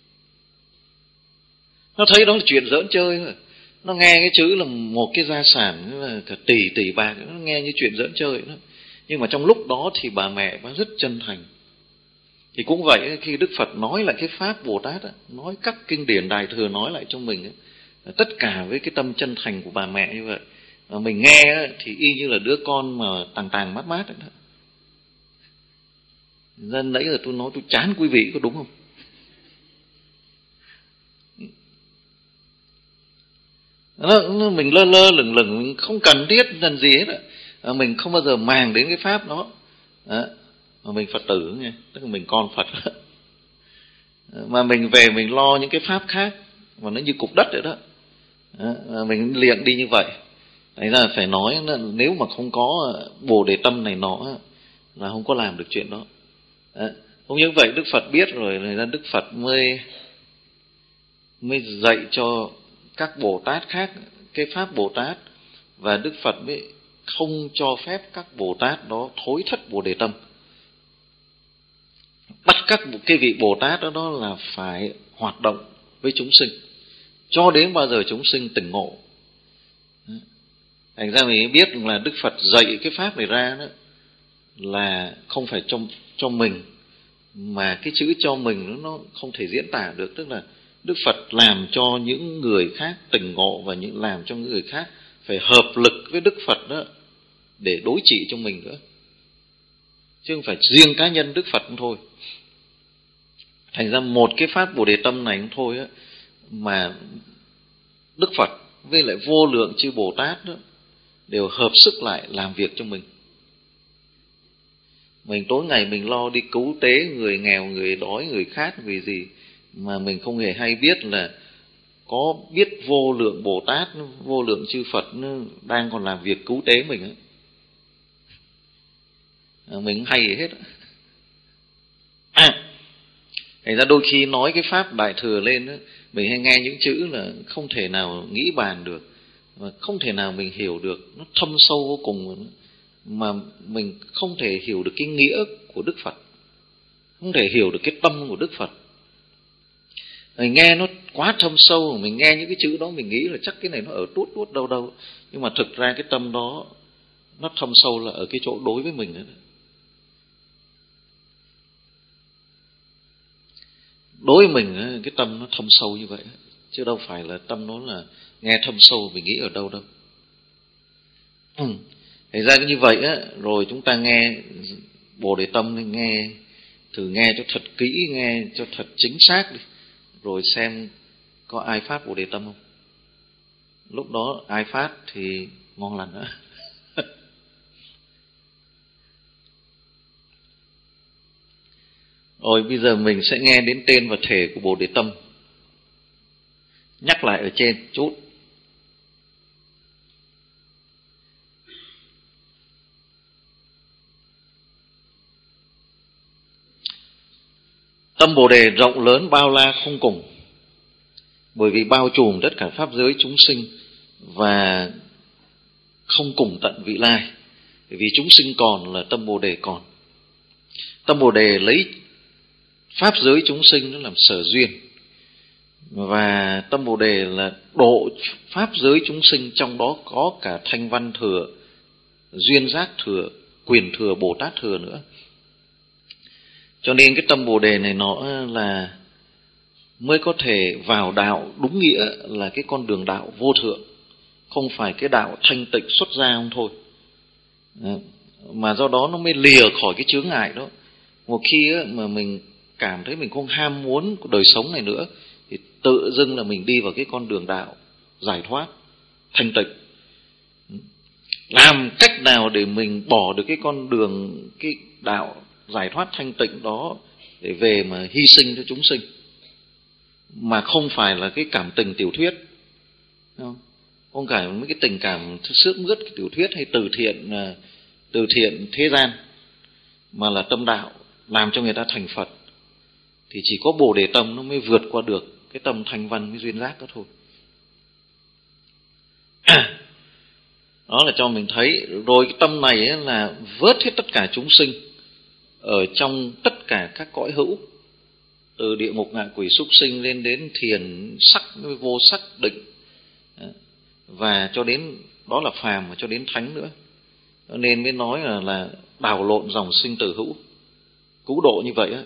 Nó thấy đó là chuyện giỡn chơi thôi. Nó nghe cái chữ là một cái gia sản là cả tỷ tỷ bạc, nó nghe như chuyện giỡn chơi đó. Nhưng mà trong lúc đó thì bà mẹ bà rất chân thành. Thì cũng vậy, khi Đức Phật nói lại cái pháp Bồ Tát, nói các kinh điển Đại Thừa nói lại cho mình, tất cả với cái tâm chân thành của bà mẹ như vậy, mà mình nghe thì y như là đứa con mà tàng tàng mát mát đó. Nên nãy giờ tôi nói tôi chán quý vị, có đúng không? Nó, nó, mình lơ lơ lửng lửng, mình không cần thiết làm gì hết. À, mình không bao giờ màng đến cái pháp đó. À, mà mình Phật tử nghe, tức là mình con Phật. Mà mình về mình lo những cái pháp khác mà nó như cục đất vậy đó. À, mình liền đi như vậy. Thành ra phải nói là nếu mà không có Bồ Đề Tâm này nọ là không có làm được chuyện đó. À, không như vậy Đức Phật biết rồi, nên Đức Phật mới mới dạy cho các Bồ Tát khác cái pháp Bồ Tát, và Đức Phật mới không cho phép các Bồ Tát đó thối thất Bồ Đề Tâm. Bắt các cái vị Bồ Tát đó, đó là phải hoạt động với chúng sinh cho đến bao giờ chúng sinh tỉnh ngộ. Thành ra mình biết là Đức Phật dạy cái pháp này ra đó là không phải cho, cho mình, mà cái chữ cho mình nó không thể diễn tả được. Tức là Đức Phật làm cho những người khác tỉnh ngộ, và những làm cho những người khác phải hợp lực với Đức Phật đó để đối trị cho mình nữa, chứ không phải riêng cá nhân Đức Phật không thôi. Thành ra một cái pháp Bồ Đề Tâm này không thôi á, mà Đức Phật với lại vô lượng chư Bồ Tát đó đều hợp sức lại làm việc cho mình. Mình tối ngày mình lo đi cứu tế người nghèo, người đói, người khát vì gì, mà mình không hề hay biết là có biết vô lượng Bồ Tát, vô lượng chư Phật đang còn làm việc cứu tế mình ấy. Mình hay gì hết. À, thành ra đôi khi nói cái pháp Đại Thừa lên đó, mình hay nghe những chữ là không thể nào nghĩ bàn được, và không thể nào mình hiểu được, nó thâm sâu vô cùng, mà mình không thể hiểu được cái nghĩa của Đức Phật, không thể hiểu được cái tâm của Đức Phật. Mình nghe nó quá thâm sâu, mình nghe những cái chữ đó mình nghĩ là chắc cái này nó ở tuốt tuốt đâu đâu, nhưng mà thực ra cái tâm đó nó thâm sâu là ở cái chỗ đối với mình đó. Đối với mình cái tâm nó thâm sâu như vậy, chứ đâu phải là tâm nó là nghe thâm sâu mình nghĩ ở đâu đâu. Ừ. Thành ra như vậy á, rồi chúng ta nghe Bồ Đề Tâm, nghe thử nghe cho thật kỹ, nghe cho thật chính xác đi, rồi xem có ai phát Bồ Đề Tâm không. Lúc đó ai phát thì ngon lành nữa. Rồi bây giờ mình sẽ nghe đến tên và thể của Bồ Đề Tâm. Nhắc lại ở trên chút. Tâm Bồ Đề rộng lớn bao la không cùng, bởi vì bao trùm tất cả pháp giới chúng sinh và không cùng tận vị lai. Bởi vì chúng sinh còn là tâm Bồ Đề còn. Tâm Bồ Đề lấy pháp giới chúng sinh nó làm sở duyên, và tâm Bồ Đề là độ pháp giới chúng sinh, trong đó có cả thanh văn thừa, duyên giác thừa, quyền thừa, Bồ Tát thừa nữa. Cho nên cái tâm Bồ Đề này nó là mới có thể vào đạo đúng nghĩa là cái con đường đạo vô thượng, không phải cái đạo thanh tịnh xuất gia không thôi. Mà do đó nó mới lìa khỏi cái chướng ngại đó. Một khi mà mình cảm thấy mình không ham muốn của đời sống này nữa, thì tự dưng là mình đi vào cái con đường đạo giải thoát thanh tịnh. Làm cách nào để mình bỏ được cái con đường, cái đạo giải thoát thanh tịnh đó, để về mà hy sinh cho chúng sinh, mà không phải là cái cảm tình tiểu thuyết, không, không phải mấy cái tình cảm sướt mướt tiểu thuyết hay từ thiện từ thiện thế gian, mà là tâm đạo làm cho người ta thành Phật. Thì chỉ có Bồ Đề Tâm nó mới vượt qua được cái tâm thanh văn với duyên giác đó thôi. Đó là cho mình thấy. Rồi cái tâm này là vớt hết tất cả chúng sinh ở trong tất cả các cõi hữu, từ địa ngục ngạ quỷ súc sinh lên đến thiền sắc vô sắc định, và cho đến đó là phàm, và cho đến thánh nữa. Cho nên mới nói là, là đảo lộn dòng sinh tử hữu, cứu độ như vậy á.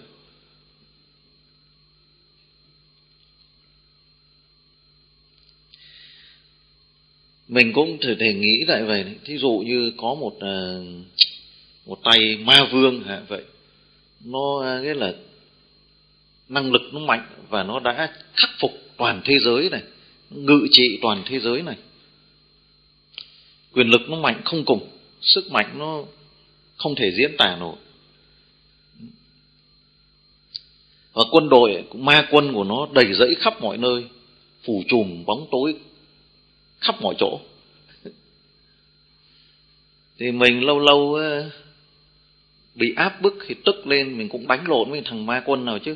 Mình cũng thử thể nghĩ lại vậy. Thí dụ như có một một tay ma vương hả, vậy nó nghĩa là năng lực nó mạnh, và nó đã khắc phục toàn thế giới này, ngự trị toàn thế giới này. Quyền lực nó mạnh không cùng, sức mạnh nó không thể diễn tả nổi. Và quân đội, ma quân của nó đầy rẫy khắp mọi nơi, phủ trùm bóng tối khắp mọi chỗ. Thì mình lâu lâu bị áp bức thì tức lên, mình cũng đánh lộn với thằng ma quân nào chứ.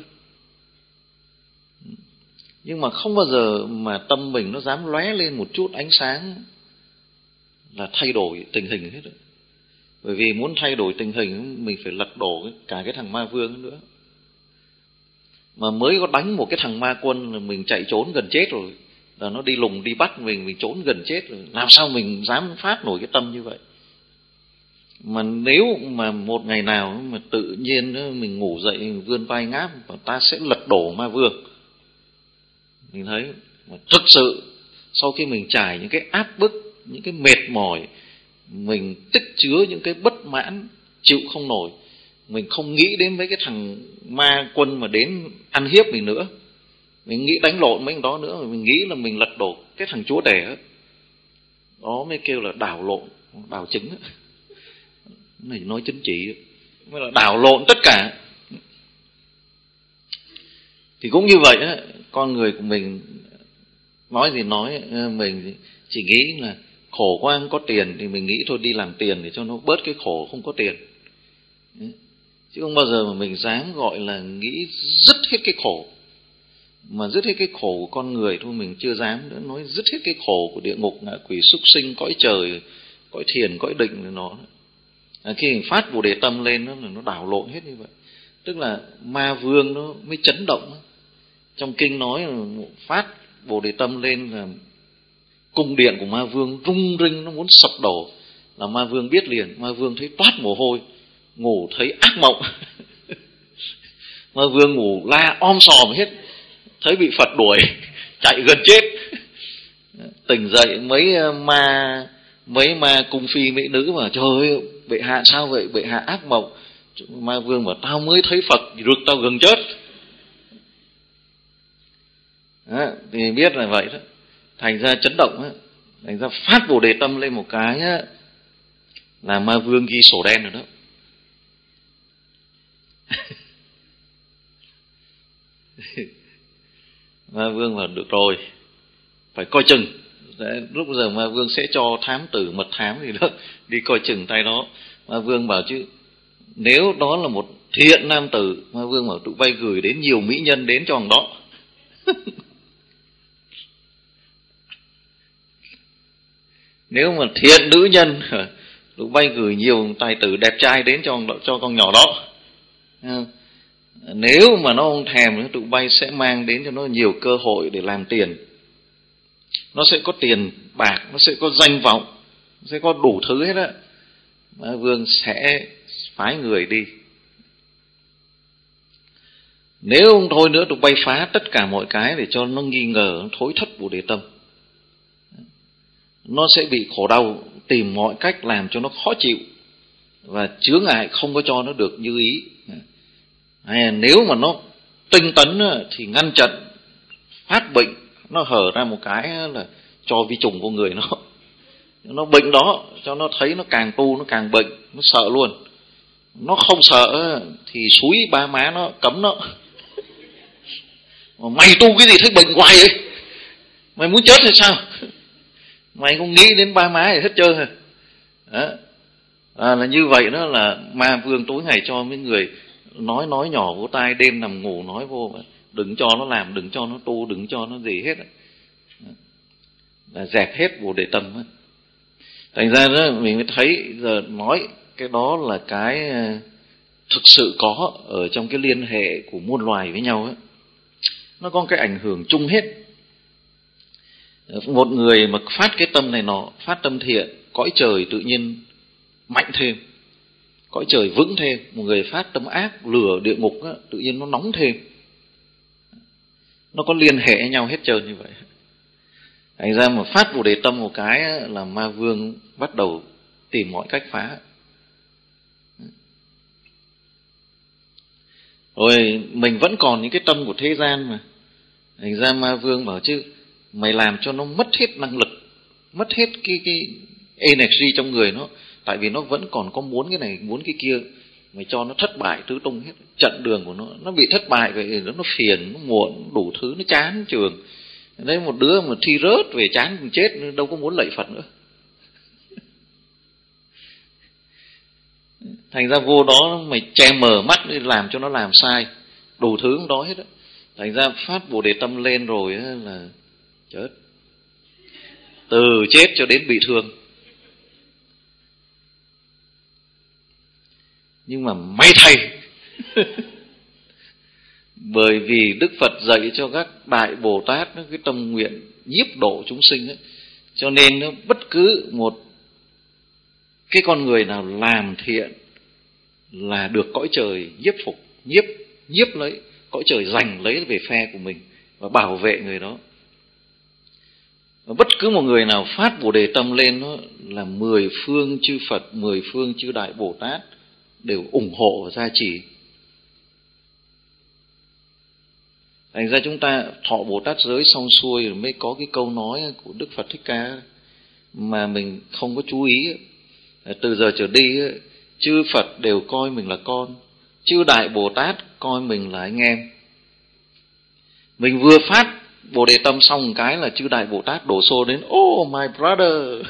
Nhưng mà không bao giờ mà tâm mình nó dám lóe lên một chút ánh sáng là thay đổi tình hình hết rồi. Bởi vì muốn thay đổi tình hình mình phải lật đổ cả cái thằng ma vương nữa. Mà mới có đánh một cái thằng ma quân là mình chạy trốn gần chết rồi, là nó đi lùng đi bắt mình, mình trốn gần chết rồi. Làm sao mình dám phát nổi cái tâm như vậy? Mà nếu mà một ngày nào mà tự nhiên mình ngủ dậy, mình vươn vai ngáp, và ta sẽ lật đổ ma vương. Mình thấy mà thực sự sau khi mình trải những cái áp bức, những cái mệt mỏi, mình tích chứa những cái bất mãn chịu không nổi, mình không nghĩ đến mấy cái thằng ma quân mà đến ăn hiếp mình nữa, mình nghĩ đánh lộn mấy thằng đó nữa, mình nghĩ là mình lật đổ cái thằng chúa đẻ đó, mới kêu là đảo lộn, đảo trứng đó. Này nói chính trị mới là đảo lộn tất cả. Thì cũng như vậy á, con người của mình Nói gì nói, mình chỉ nghĩ là khổ quá không có tiền thì mình nghĩ thôi đi làm tiền để cho nó bớt cái khổ không có tiền. Chứ không bao giờ mà mình dám gọi là nghĩ dứt hết cái khổ. Mà dứt hết cái khổ của con người thôi mình chưa dám nữa. Nói dứt hết cái khổ của địa ngục, ngạ quỷ, súc sinh, cõi trời, cõi thiền, cõi định nó. À, khi mình phát Bồ Đề tâm lên nó, nó đảo lộn hết như vậy. Tức là ma vương nó mới chấn động. Trong kinh nói là phát Bồ Đề tâm lên là cung điện của ma vương rung rinh, nó muốn sập đổ. Là ma vương biết liền, ma vương thấy toát mồ hôi, ngủ thấy ác mộng. Ma vương ngủ la om sòm hết, thấy bị Phật đuổi, chạy gần chết. Tỉnh dậy mấy ma mấy ma cung phi mỹ nữ mà trời ơi, bệ hạ sao vậy, bệ hạ ác mộng. Ma vương bảo tao mới thấy Phật rực tao gần chết. Đó, thì biết là vậy đó. Thành ra chấn động á, thành ra phát Bồ Đề tâm lên một cái á, là ma vương ghi sổ đen rồi đó. Ma vương là được rồi, phải coi chừng. Đấy, lúc giờ ma vương sẽ cho thám tử mật thám gì đó đi coi chừng tay đó. Ma vương bảo chứ nếu đó là một thiện nam tử, ma vương bảo tụi bay gửi đến nhiều mỹ nhân đến cho thằng đó. Nếu mà thiện nữ nhân, tụi bay gửi nhiều tài tử đẹp trai đến cho cho con nhỏ đó. Nếu mà nó không thèm, tụi bay sẽ mang đến cho nó nhiều cơ hội để làm tiền. Nó sẽ có tiền bạc, nó sẽ có danh vọng, nó sẽ có đủ thứ hết á. Ma vương sẽ phái người đi. Nếu không thôi nữa, tụi bay phá tất cả mọi cái để cho nó nghi ngờ, nó thối thất Bồ Đề tâm. Nó sẽ bị khổ đau, tìm mọi cách làm cho nó khó chịu và chướng ngại, không có cho nó được như ý. Hay là nếu mà nó tinh tấn thì ngăn chặn phát bệnh, nó hở ra một cái là cho vi trùng của người nó. Nó bệnh đó, cho nó thấy nó càng tu nó càng bệnh, nó sợ luôn. Nó không sợ thì xúi ba má nó, cấm nó. Mà mày tu cái gì thấy bệnh hoài vậy? Mày muốn chết hay sao? Mày không nghĩ đến ba má thì hết trơn rồi. Đó. À, là như vậy đó, là ma vương tối ngày cho mấy người nói nói nhỏ vô tai, đêm nằm ngủ nói vô, đừng cho nó làm, đừng cho nó tu, đừng cho nó gì hết. Đó. Là dẹp hết Bồ Đề tâm. Đó. Thành ra đó mình mới thấy giờ nói cái đó là cái thực sự có ở trong cái liên hệ của muôn loài với nhau ấy. Nó có cái ảnh hưởng chung hết. Một người mà phát cái tâm này nọ, phát tâm thiện, cõi trời tự nhiên mạnh thêm, cõi trời vững thêm. Một người phát tâm ác, lửa địa ngục á, tự nhiên nó nóng thêm. Nó có liên hệ với nhau hết trơn như vậy. Thành ra mà phát Bồ Đề tâm một cái á, là ma vương bắt đầu tìm mọi cách phá. Rồi mình vẫn còn những cái tâm của thế gian mà. Thành ra ma vương bảo chứ mày làm cho nó mất hết năng lực, mất hết cái, cái energy trong người nó. Tại vì nó vẫn còn có muốn cái này, muốn cái kia. Mày cho nó thất bại tứ tung hết. Trận đường của nó, nó bị thất bại vậy, nó phiền, nó muộn, đủ thứ, nó chán trường. Đấy, một đứa mà thi rớt về chán chết, đâu có muốn lạy Phật nữa. Thành ra vô đó mày che mờ mắt để làm cho nó làm sai, đủ thứ đó hết á. Thành ra phát Bồ Đề tâm lên rồi là chết, từ chết cho đến bị thương. Nhưng mà may thay bởi vì Đức Phật dạy cho các đại Bồ Tát cái tâm nguyện nhiếp độ chúng sinh ấy, cho nên bất cứ một cái con người nào làm thiện là được cõi trời nhiếp phục, nhiếp nhiếp lấy, cõi trời giành lấy về phe của mình và bảo vệ người đó. Và bất cứ một người nào phát Bồ Đề tâm lên đó là mười phương chư Phật, mười phương chư đại Bồ Tát đều ủng hộ và gia trì. Thành ra chúng ta thọ Bồ Tát giới xong xuôi rồi mới có cái câu nói của Đức Phật Thích Ca mà mình không có chú ý. Từ giờ trở đi chư Phật đều coi mình là con, chư đại Bồ Tát coi mình là anh em. Mình vừa phát Bồ Đề tâm xong một cái là chư Đại Bồ Tát đổ xô đến. Oh my brother.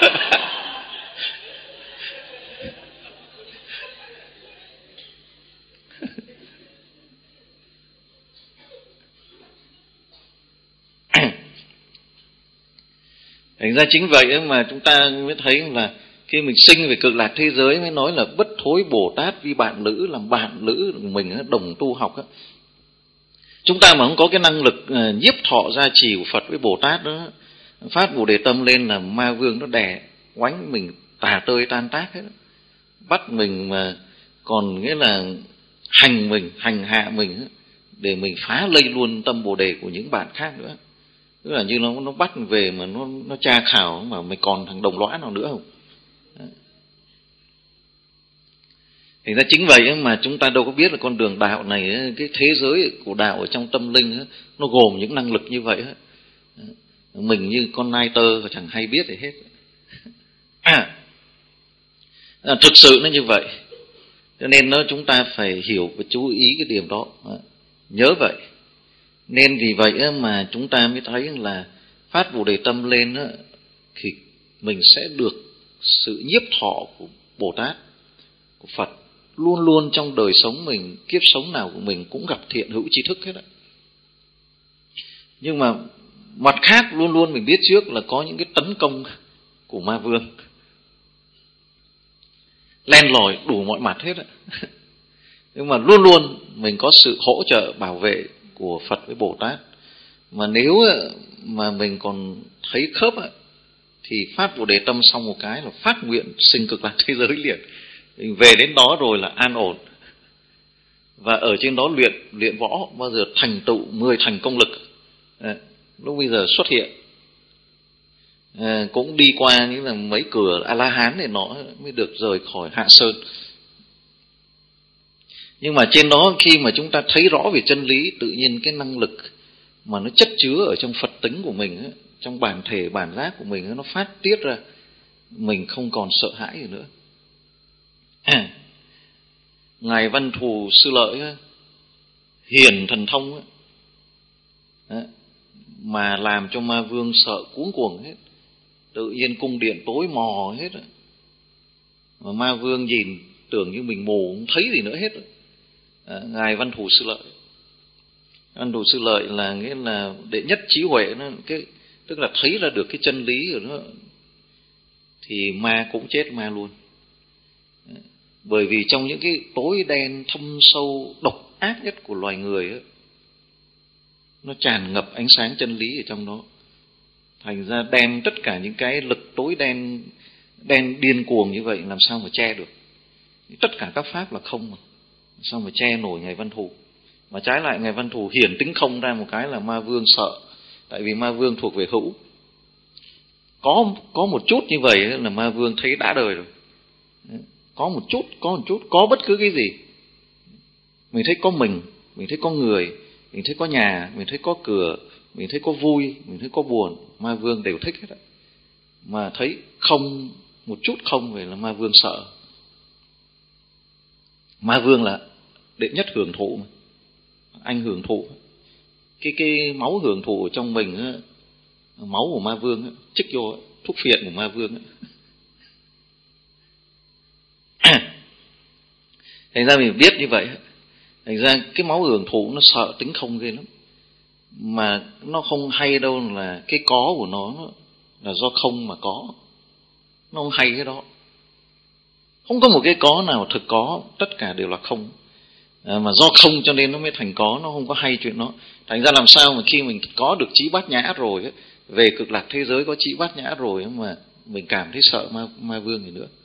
Thành ra chính vậy mà chúng ta mới thấy là khi mình sinh về cực lạc thế giới mới nói là bất thối Bồ Tát vi bạn lữ, làm bạn lữ của mình đồng tu học. Chúng ta mà không có cái năng lực nhiếp thọ gia trì của Phật với Bồ Tát đó, phát Bồ Đề tâm lên là ma vương nó đè oánh mình tả tơi tan tác hết, bắt mình mà còn nghĩa là hành mình, hành hạ mình để mình phá lây luôn tâm Bồ Đề của những bạn khác nữa. Tức là như nó nó bắt về mà nó nó tra khảo mà mày còn thằng đồng lõa nào nữa không? Thì ra chính vậy mà chúng ta đâu có biết là con đường đạo này, cái thế giới của đạo ở trong tâm linh nó gồm những năng lực như vậy. Mình như con nai tơ chẳng hay biết gì hết. À, thực sự nó như vậy. Cho nên nó chúng ta phải hiểu và chú ý cái điểm đó. Nhớ vậy. Nên vì vậy mà chúng ta mới thấy là phát Bồ Đề tâm lên thì mình sẽ được sự nhiếp thọ của Bồ Tát, của Phật luôn luôn trong đời sống mình, kiếp sống nào của mình cũng gặp thiện hữu tri thức hết á. Nhưng mà mặt khác luôn luôn mình biết trước là có những cái tấn công của ma vương len lỏi đủ mọi mặt hết á. Nhưng mà luôn luôn mình có sự hỗ trợ bảo vệ của Phật với Bồ Tát. Mà nếu mà mình còn thấy khớp thì phát Bồ Đề tâm xong một cái là phát nguyện sinh cực lạc thế giới liền. Mình về đến đó rồi là an ổn. Và ở trên đó luyện luyện võ bao giờ thành tựu mười thành công lực. À, lúc bây giờ xuất hiện à, cũng đi qua những là mấy cửa A-la-hán này nó mới được rời khỏi Hạ Sơn. Nhưng mà trên đó khi mà chúng ta thấy rõ về chân lý, tự nhiên cái năng lực mà nó chất chứa ở trong Phật tính của mình, trong bản thể bản giác của mình, nó phát tiết ra, mình không còn sợ hãi gì nữa. À, Ngài Văn Thù Sư Lợi hiển thần thông mà làm cho ma vương sợ cuống cuồng hết, tự nhiên cung điện tối mò hết. Mà ma vương nhìn tưởng như mình mù không thấy gì nữa hết. À, Ngài Văn Thù Sư Lợi, Văn Thù Sư Lợi là nghĩa là đệ nhất trí huệ, nó cái tức là thấy ra được cái chân lý của nó thì ma cũng chết ma luôn. Bởi vì trong những cái tối đen thâm sâu độc ác nhất của loài người ấy, nó tràn ngập ánh sáng chân lý ở trong đó. Thành ra đem tất cả những cái lực tối đen đen điên cuồng như vậy làm sao mà che được. Tất cả các pháp là không mà, sao mà che nổi Ngài Văn Thù. Mà trái lại Ngài Văn Thù hiển tính không ra một cái là ma vương sợ. Tại vì ma vương thuộc về hữu. Có, có một chút như vậy là ma vương thấy đã đời rồi. Có một chút, có một chút, có bất cứ cái gì. Mình thấy có mình, mình thấy có người, mình thấy có nhà, mình thấy có cửa, mình thấy có vui, mình thấy có buồn, ma vương đều thích hết. Mà thấy không, một chút không vậy là ma vương sợ. Ma vương là đệ nhất hưởng thụ mà. Anh hưởng thụ. Cái cái máu hưởng thụ ở trong mình, máu của ma vương, chích vô, thuốc phiện của ma vương. Thành ra mình biết như vậy. Thành ra cái máu hưởng thụ nó sợ tính không ghê lắm. Mà nó không hay đâu là cái có của nó là do không mà có. Nó không hay cái đó. Không có một cái có nào thực có, tất cả đều là không. À, mà do không cho nên nó mới thành có, nó không có hay chuyện đó. Thành ra làm sao mà khi mình có được trí bát nhã rồi ấy, về cực lạc thế giới có trí bát nhã rồi ấy, mà mình cảm thấy sợ ma, ma vương gì nữa.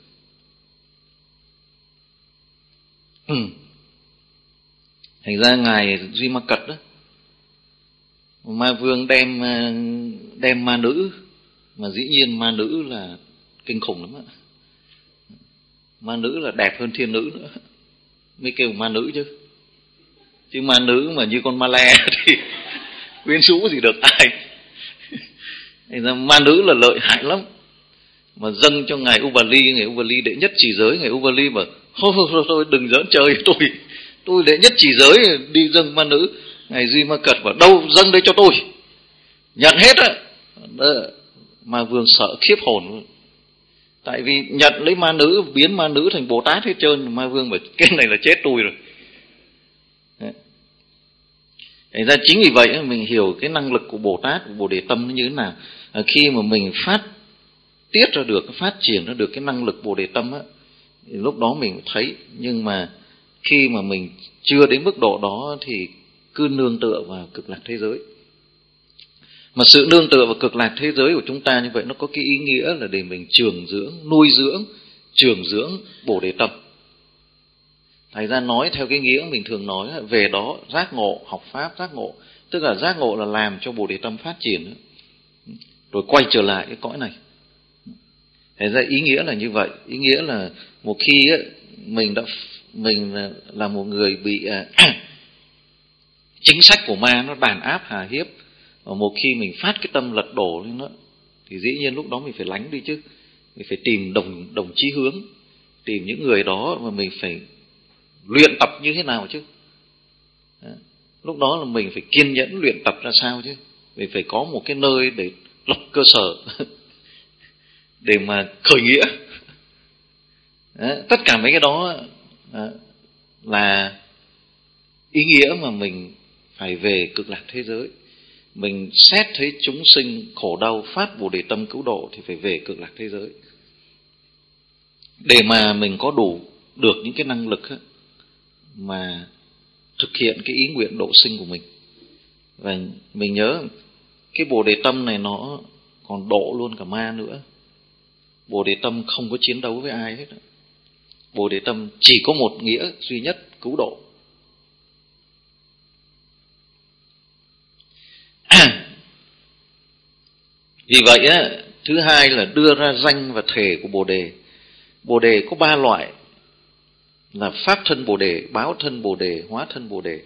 Ừ. Thành ra Ngài Duy Ma Cật đó, ma vương đem đem ma nữ, mà dĩ nhiên ma nữ là kinh khủng lắm á. Ma nữ là đẹp hơn thiên nữ nữa mới kêu ma nữ chứ. Chứ ma nữ mà như con ma le thì quyến rũ gì được ai. Thành ra ma nữ là lợi hại lắm. Mà dâng cho Ngài Ubali, Ngài Ubali đệ nhất chỉ giới, Ngài Ubali bảo thôi thôi thôi đừng giỡn chơi, tôi tôi đệ nhất chỉ giới đi dâng ma nữ. Ngài Duy Ma Cật bảo đâu dâng đây cho tôi. Nhận hết á, Ma Vương sợ khiếp hồn. Tại vì nhận lấy ma nữ, biến ma nữ thành Bồ Tát hết trơn. Ma Vương bảo cái này là chết tôi rồi. Thành ra chính vì vậy mình hiểu cái năng lực của Bồ Tát, của Bồ Đề Tâm nó như thế nào. Khi mà mình phát tiết ra được, phát triển ra được cái năng lực Bồ Đề Tâm á, thì lúc đó mình thấy. Nhưng mà khi mà mình chưa đến mức độ đó thì cứ nương tựa vào cực lạc thế giới. Mà sự nương tựa vào cực lạc thế giới của chúng ta như vậy nó có cái ý nghĩa là để mình trường dưỡng, nuôi dưỡng, trường dưỡng Bồ Đề Tâm. Thành ra nói theo cái nghĩa mình thường nói về đó, giác ngộ, học pháp giác ngộ. Tức là giác ngộ là làm cho Bồ Đề Tâm phát triển, rồi quay trở lại cái cõi này. Thành ra ý nghĩa là như vậy. Ý nghĩa là một khi mình đã mình là một người bị chính sách của ma nó đàn áp hà hiếp, và một khi mình phát cái tâm lật đổ lên đó, thì dĩ nhiên lúc đó mình phải lánh đi chứ. Mình phải tìm đồng đồng chí hướng, tìm những người đó mà mình phải luyện tập như thế nào chứ. Đó. Lúc đó là mình phải kiên nhẫn luyện tập ra sao chứ. Mình phải có một cái nơi để lập cơ sở để mà khởi nghĩa. Đó. Tất cả mấy cái đó là ý nghĩa mà mình phải về cực lạc thế giới. Mình xét thấy chúng sinh khổ đau, phát Bồ Đề Tâm cứu độ thì phải về cực lạc thế giới. Để mà mình có đủ được những cái năng lực ấy, mà thực hiện cái ý nguyện độ sinh của mình. Và mình nhớ cái Bồ Đề Tâm này nó còn độ luôn cả ma nữa. Bồ Đề Tâm không có chiến đấu với ai hết. Bồ Đề Tâm chỉ có một nghĩa duy nhất, cứu độ. Vì vậy á, thứ hai là đưa ra danh và thể của Bồ Đề. Bồ Đề có ba loại là pháp thân Bồ Đề, báo thân Bồ Đề, hóa thân Bồ Đề.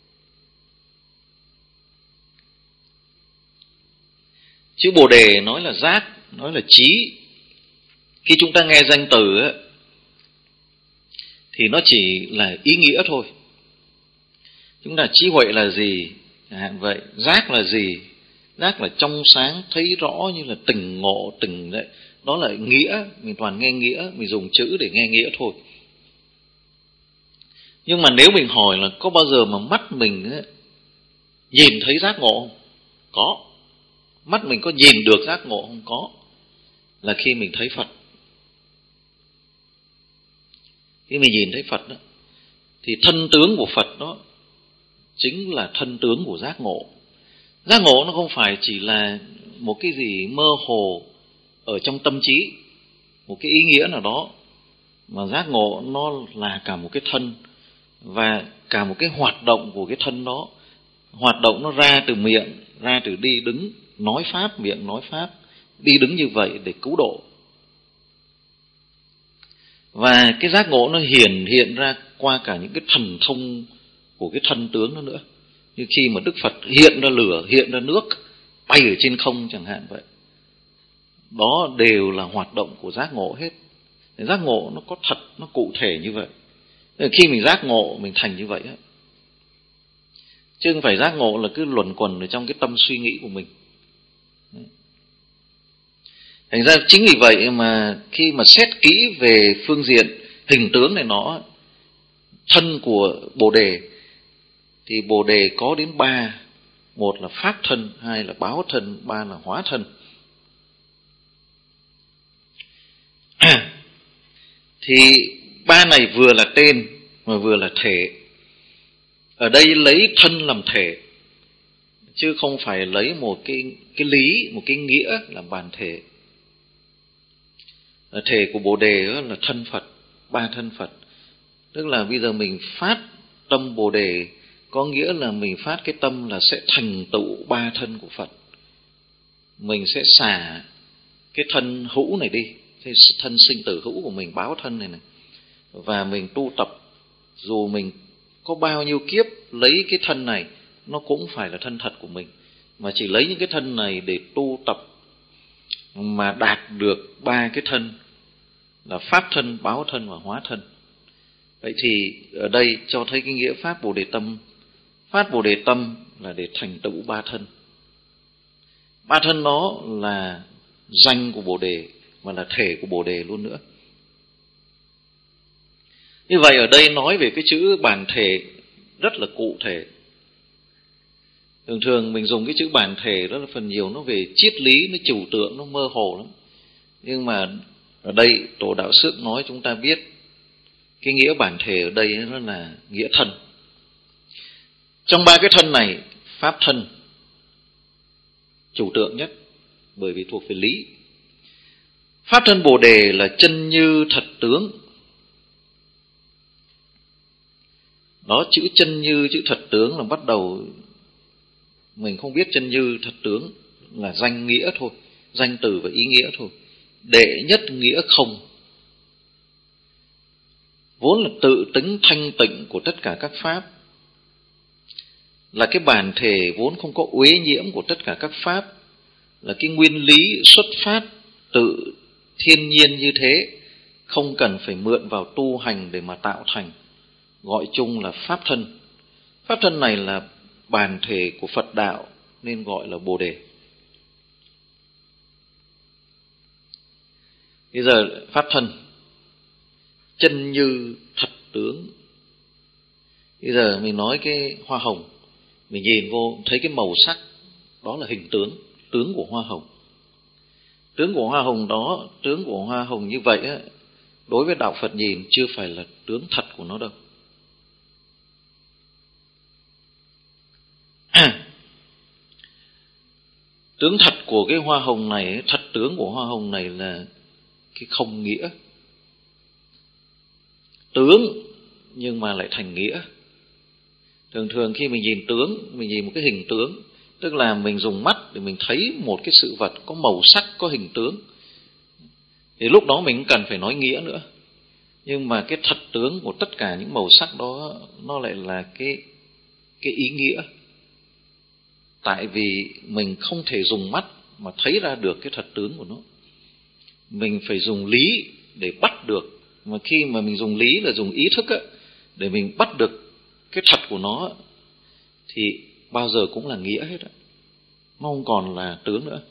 Chữ Bồ Đề nói là giác, nói là trí. Khi chúng ta nghe danh từ á, thì nó chỉ là ý nghĩa thôi. Chúng ta trí huệ là gì? Chẳng hạn vậy. Giác là gì? Giác là trong sáng, thấy rõ như là tỉnh ngộ, tỉnh đấy. Đó là nghĩa, mình toàn nghe nghĩa, mình dùng chữ để nghe nghĩa thôi. Nhưng mà nếu mình hỏi là có bao giờ mà mắt mình ấy, nhìn thấy giác ngộ không? Có. Mắt mình có nhìn được giác ngộ không? Có. Là khi mình thấy Phật. Khi mình nhìn thấy Phật đó, thì thân tướng của Phật đó chính là thân tướng của giác ngộ. Giác ngộ nó không phải chỉ là một cái gì mơ hồ ở trong tâm trí, một cái ý nghĩa nào đó, mà giác ngộ nó là cả một cái thân, và cả một cái hoạt động của cái thân đó. Hoạt động nó ra từ miệng, ra từ đi đứng, nói pháp, miệng nói pháp, đi đứng như vậy để cứu độ. Và cái giác ngộ nó hiển hiện ra qua cả những cái thần thông của cái thân tướng đó nữa. Như khi mà Đức Phật hiện ra lửa, hiện ra nước, bay ở trên không chẳng hạn vậy. Đó đều là hoạt động của giác ngộ hết. Giác ngộ nó có thật, nó cụ thể như vậy. Khi mình giác ngộ, mình thành như vậy. Chứ không phải giác ngộ là cứ luẩn quẩn ở trong cái tâm suy nghĩ của mình. Thành ra chính vì vậy mà khi mà xét kỹ về phương diện hình tướng này nó, thân của Bồ Đề, thì Bồ Đề có đến ba. Một là pháp thân, hai là báo thân, ba là hóa thân. Thì ba này vừa là tên mà vừa là thể. Ở đây lấy thân làm thể, chứ không phải lấy một cái, cái lý, một cái nghĩa làm bản thể. Thể của Bồ Đề là thân Phật, ba thân Phật. Tức là bây giờ mình phát tâm Bồ Đề, có nghĩa là mình phát cái tâm là sẽ thành tựu ba thân của Phật. Mình sẽ xả cái thân hữu này đi, cái thân sinh tử hữu của mình, báo thân này này, và mình tu tập. Dù mình có bao nhiêu kiếp lấy cái thân này, nó cũng phải là thân thật của mình, mà chỉ lấy những cái thân này để tu tập mà đạt được ba cái thân là pháp thân, báo thân và hóa thân. Vậy thì ở đây cho thấy cái nghĩa phát Bồ Đề Tâm. Phát Bồ Đề Tâm là để thành tựu ba thân. Ba thân đó là danh của Bồ Đề và là thể của Bồ Đề luôn nữa. Như vậy ở đây nói về cái chữ bản thể rất là cụ thể. Thường thường mình dùng cái chữ bản thể đó là phần nhiều nó về triết lý, nó trừu tượng, nó mơ hồ lắm. Nhưng mà ở đây Tổ Đạo Xước nói chúng ta biết cái nghĩa bản thể ở đây nó là nghĩa thân. Trong ba cái thân này, pháp thân trừu tượng nhất bởi vì thuộc về lý. Pháp thân Bồ Đề là chân như thật tướng. Đó, chữ chân như, chữ thật tướng là bắt đầu mình không biết chân như thật tướng là danh nghĩa thôi, danh từ và ý nghĩa thôi. Đệ nhất nghĩa không, vốn là tự tính thanh tịnh của tất cả các pháp, là cái bản thể vốn không có uế nhiễm của tất cả các pháp, là cái nguyên lý xuất phát tự thiên nhiên như thế, không cần phải mượn vào tu hành để mà tạo thành, gọi chung là pháp thân. Pháp thân này là bản thể của Phật đạo nên gọi là Bồ Đề. Bây giờ pháp thân chân như thật tướng. Bây giờ mình nói cái hoa hồng, mình nhìn vô thấy cái màu sắc, đó là hình tướng, tướng của hoa hồng. Tướng của hoa hồng đó, tướng của hoa hồng như vậy á, đối với đạo Phật nhìn chưa phải là tướng thật của nó đâu. Tướng thật của cái hoa hồng này, thật tướng của hoa hồng này là cái không nghĩa. Tướng nhưng mà lại thành nghĩa. Thường thường khi mình nhìn tướng, mình nhìn một cái hình tướng, tức là mình dùng mắt để mình thấy một cái sự vật có màu sắc, có hình tướng, thì lúc đó mình cũng cần phải nói nghĩa nữa. Nhưng mà cái thật tướng của tất cả những màu sắc đó, nó lại là cái, cái ý nghĩa. Tại vì mình không thể dùng mắt mà thấy ra được cái thật tướng của nó. Mình phải dùng lý để bắt được. Mà khi mà mình dùng lý là dùng ý thức á, để mình bắt được cái thật của nó, thì bao giờ cũng là nghĩa hết á. Nó không còn là tướng nữa.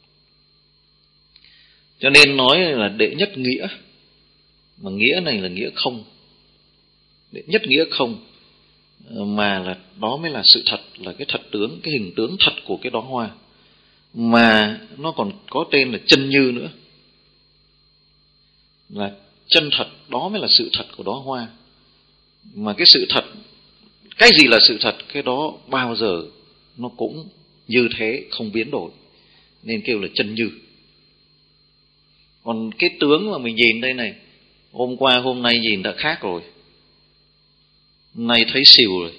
Cho nên nói là đệ nhất nghĩa. Mà nghĩa này là nghĩa không. Đệ nhất nghĩa không. Mà là đó mới là sự thật, là cái thật tướng, cái hình tướng thật của cái đóa hoa. Mà nó còn có tên là chân như nữa. Là chân thật, đó mới là sự thật của đóa hoa. Mà cái sự thật, cái gì là sự thật, cái đó bao giờ nó cũng như thế, không biến đổi, nên kêu là chân như. Còn cái tướng mà mình nhìn đây này, hôm qua hôm nay nhìn đã khác rồi, hôm nay thấy xìu rồi.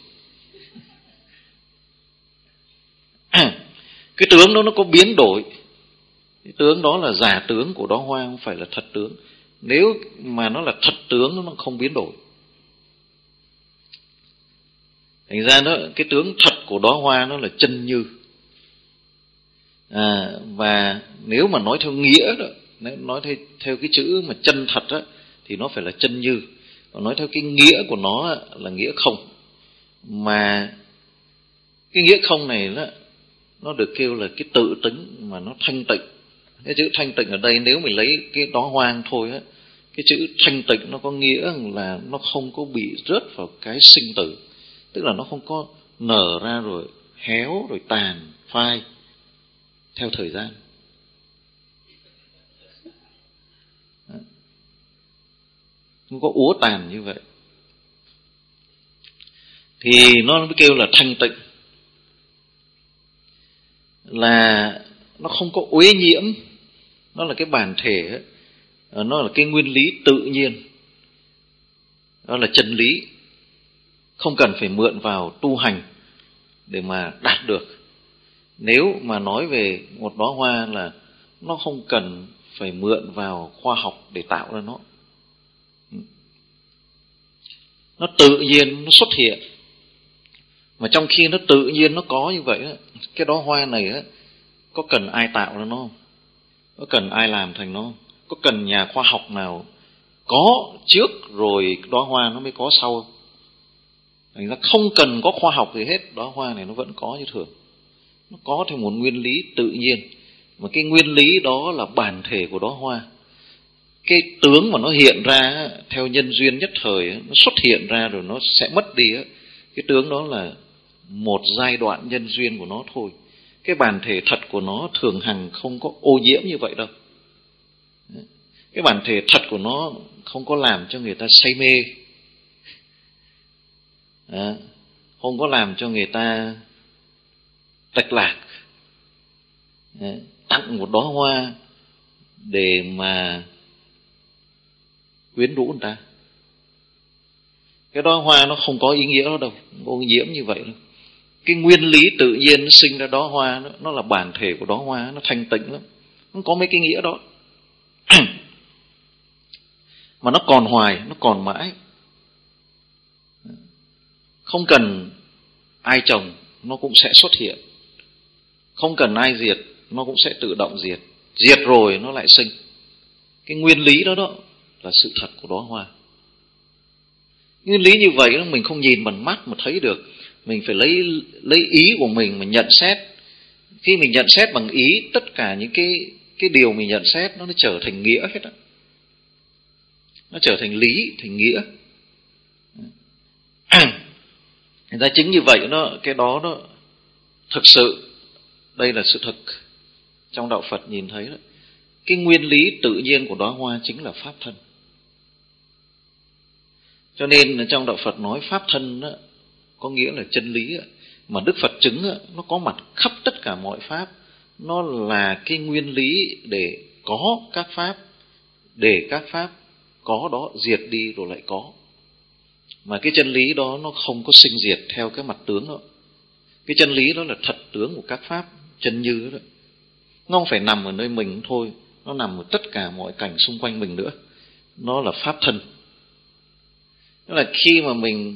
Cái tướng đó nó có biến đổi. Cái tướng đó là giả tướng của đóa hoa, không phải là thật tướng. Nếu mà nó là thật tướng, nó không biến đổi. Thành ra đó, cái tướng thật của đóa hoa nó là chân như. À, và nếu mà nói theo nghĩa đó, nói theo, theo cái chữ mà chân thật đó, thì nó phải là chân như. Còn nói theo cái nghĩa của nó là nghĩa không. Mà cái nghĩa không này đó, nó được kêu là cái tự tính mà nó thanh tịnh. Cái chữ thanh tịnh ở đây nếu mình lấy cái đóa hoa thôi á, cái chữ thanh tịnh nó có nghĩa là nó không có bị rớt vào cái sinh tử. Tức là nó không có nở ra rồi héo rồi tàn phai theo thời gian. Không có úa tàn như vậy, thì nó mới kêu là thanh tịnh. Là nó không có uế nhiễm. Nó là cái bản thể, nó là cái nguyên lý tự nhiên, đó là chân lý, không cần phải mượn vào tu hành để mà đạt được. Nếu mà nói về một đóa hoa là nó không cần phải mượn vào khoa học để tạo ra nó. Nó tự nhiên nó xuất hiện. Mà trong khi nó tự nhiên nó có như vậy, cái đóa hoa này có cần ai tạo ra nó không? Có cần ai làm thành nó không? Có cần nhà khoa học nào có trước rồi đóa hoa nó mới có sau không? Thành ra không cần có khoa học gì hết, đóa hoa này nó vẫn có như thường. nó có theo một nguyên lý tự nhiên, mà cái nguyên lý đó là bản thể của đóa hoa. Cái tướng mà nó hiện ra theo nhân duyên nhất thời, nó xuất hiện ra rồi nó sẽ mất đi, cái tướng đó là một giai đoạn nhân duyên của nó thôi. Cái bản thể thật của nó thường hằng không có ô nhiễm như vậy đâu. Cái bản thể thật của nó không có làm cho người ta say mê, à, không có làm cho người ta tạch lạc, à, tặng một đóa hoa để mà quyến rũ người ta. Cái đóa hoa nó không có ý nghĩa đó đâu, không có ô nhiễm như vậy đâu. Cái nguyên lý tự nhiên nó sinh ra đóa hoa, nó, nó là bản thể của đóa hoa, nó thanh tịnh lắm, không có mấy cái nghĩa đó. Mà nó còn hoài, nó còn mãi. Không cần ai trồng nó cũng sẽ xuất hiện, không cần ai diệt nó cũng sẽ tự động diệt, diệt rồi nó lại sinh. Cái nguyên lý đó đó là sự thật của đóa hoa. Nguyên lý như vậy mình không nhìn bằng mắt mà thấy được, mình phải lấy lấy ý của mình mà nhận xét. Khi mình nhận xét bằng ý, tất cả những cái cái điều mình nhận xét nó, nó trở thành nghĩa hết á, nó trở thành lý, thành nghĩa. Người ta chứng như vậy, nó cái đó đó thực sự đây là sự thật trong đạo Phật nhìn thấy đó. Cái nguyên lý tự nhiên của đóa hoa chính là pháp thân. Cho nên trong đạo Phật nói pháp thân đó, có nghĩa là chân lý đó. Mà Đức Phật chứng đó, nó có mặt khắp tất cả mọi pháp. Nó là cái nguyên lý để có các pháp, để các pháp có đó diệt đi rồi lại có. Mà cái chân lý đó nó không có sinh diệt theo cái mặt tướng đó. Cái chân lý đó là thật tướng của các pháp chân như đó. Nó không phải nằm ở nơi mình thôi, nó nằm ở tất cả mọi cảnh xung quanh mình nữa. Nó là pháp thân. Tức là khi mà mình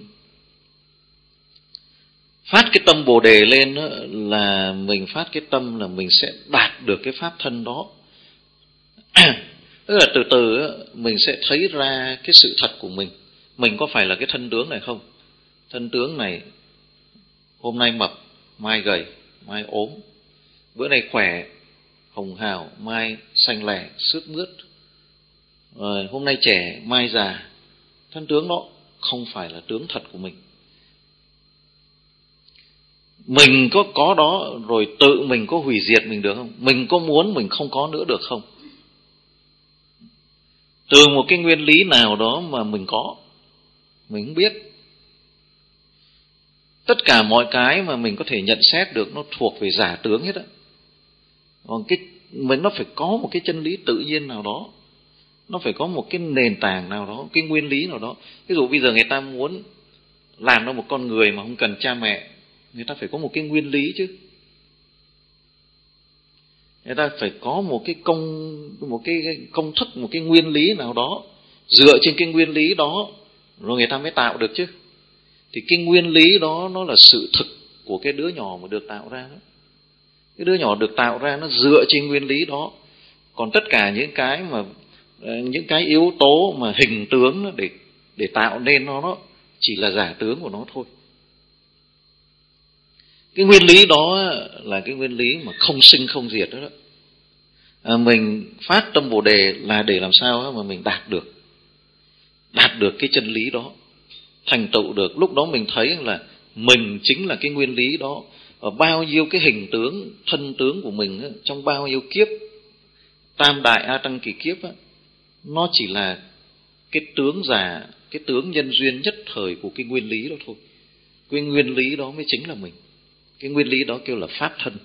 phát cái tâm Bồ Đề lên đó, là mình phát cái tâm là mình sẽ đạt được cái pháp thân đó. Tức là từ từ đó, mình sẽ thấy ra cái sự thật của mình. Mình có phải là cái thân tướng này không? Thân tướng này hôm nay mập, mai gầy, mai ốm. Bữa nay khỏe, hồng hào, mai xanh lẻ, sướt mướt. Rồi hôm nay trẻ, mai già. Thân tướng đó không phải là tướng thật của mình. Mình có có đó rồi tự mình có hủy diệt mình được không? Mình có muốn mình không có nữa được không? Từ một cái nguyên lý nào đó mà mình có, mình không biết. Tất cả mọi cái mà mình có thể nhận xét được nó thuộc về giả tướng hết á. Còn cái mình nó phải có một cái chân lý tự nhiên nào đó, nó phải có một cái nền tảng nào đó, cái nguyên lý nào đó. Ví dụ bây giờ người ta muốn làm ra một con người mà không cần cha mẹ, người ta phải có một cái nguyên lý chứ. Người ta phải có một cái công một cái công thức, một cái nguyên lý nào đó, dựa trên cái nguyên lý đó rồi người ta mới tạo được chứ. Thì cái nguyên lý đó nó là sự thực của cái đứa nhỏ mà được tạo ra đó. Cái đứa nhỏ được tạo ra nó dựa trên nguyên lý đó. Còn tất cả những cái mà những cái yếu tố mà hình tướng để để tạo nên nó, nó chỉ là giả tướng của nó thôi. Cái nguyên lý đó là cái nguyên lý mà không sinh không diệt đó, đó. À, mình phát tâm Bồ Đề là để làm sao mà mình đạt được đạt được cái chân lý đó, thành tựu được. Lúc đó mình thấy là mình chính là cái nguyên lý đó. Ở bao nhiêu cái hình tướng, thân tướng của mình trong bao nhiêu kiếp, tam đại a tăng kỳ kiếp á, nó chỉ là cái tướng giả, cái tướng nhân duyên nhất thời của cái nguyên lý đó thôi. Cái nguyên lý đó mới chính là mình. Cái nguyên lý đó kêu là pháp thân.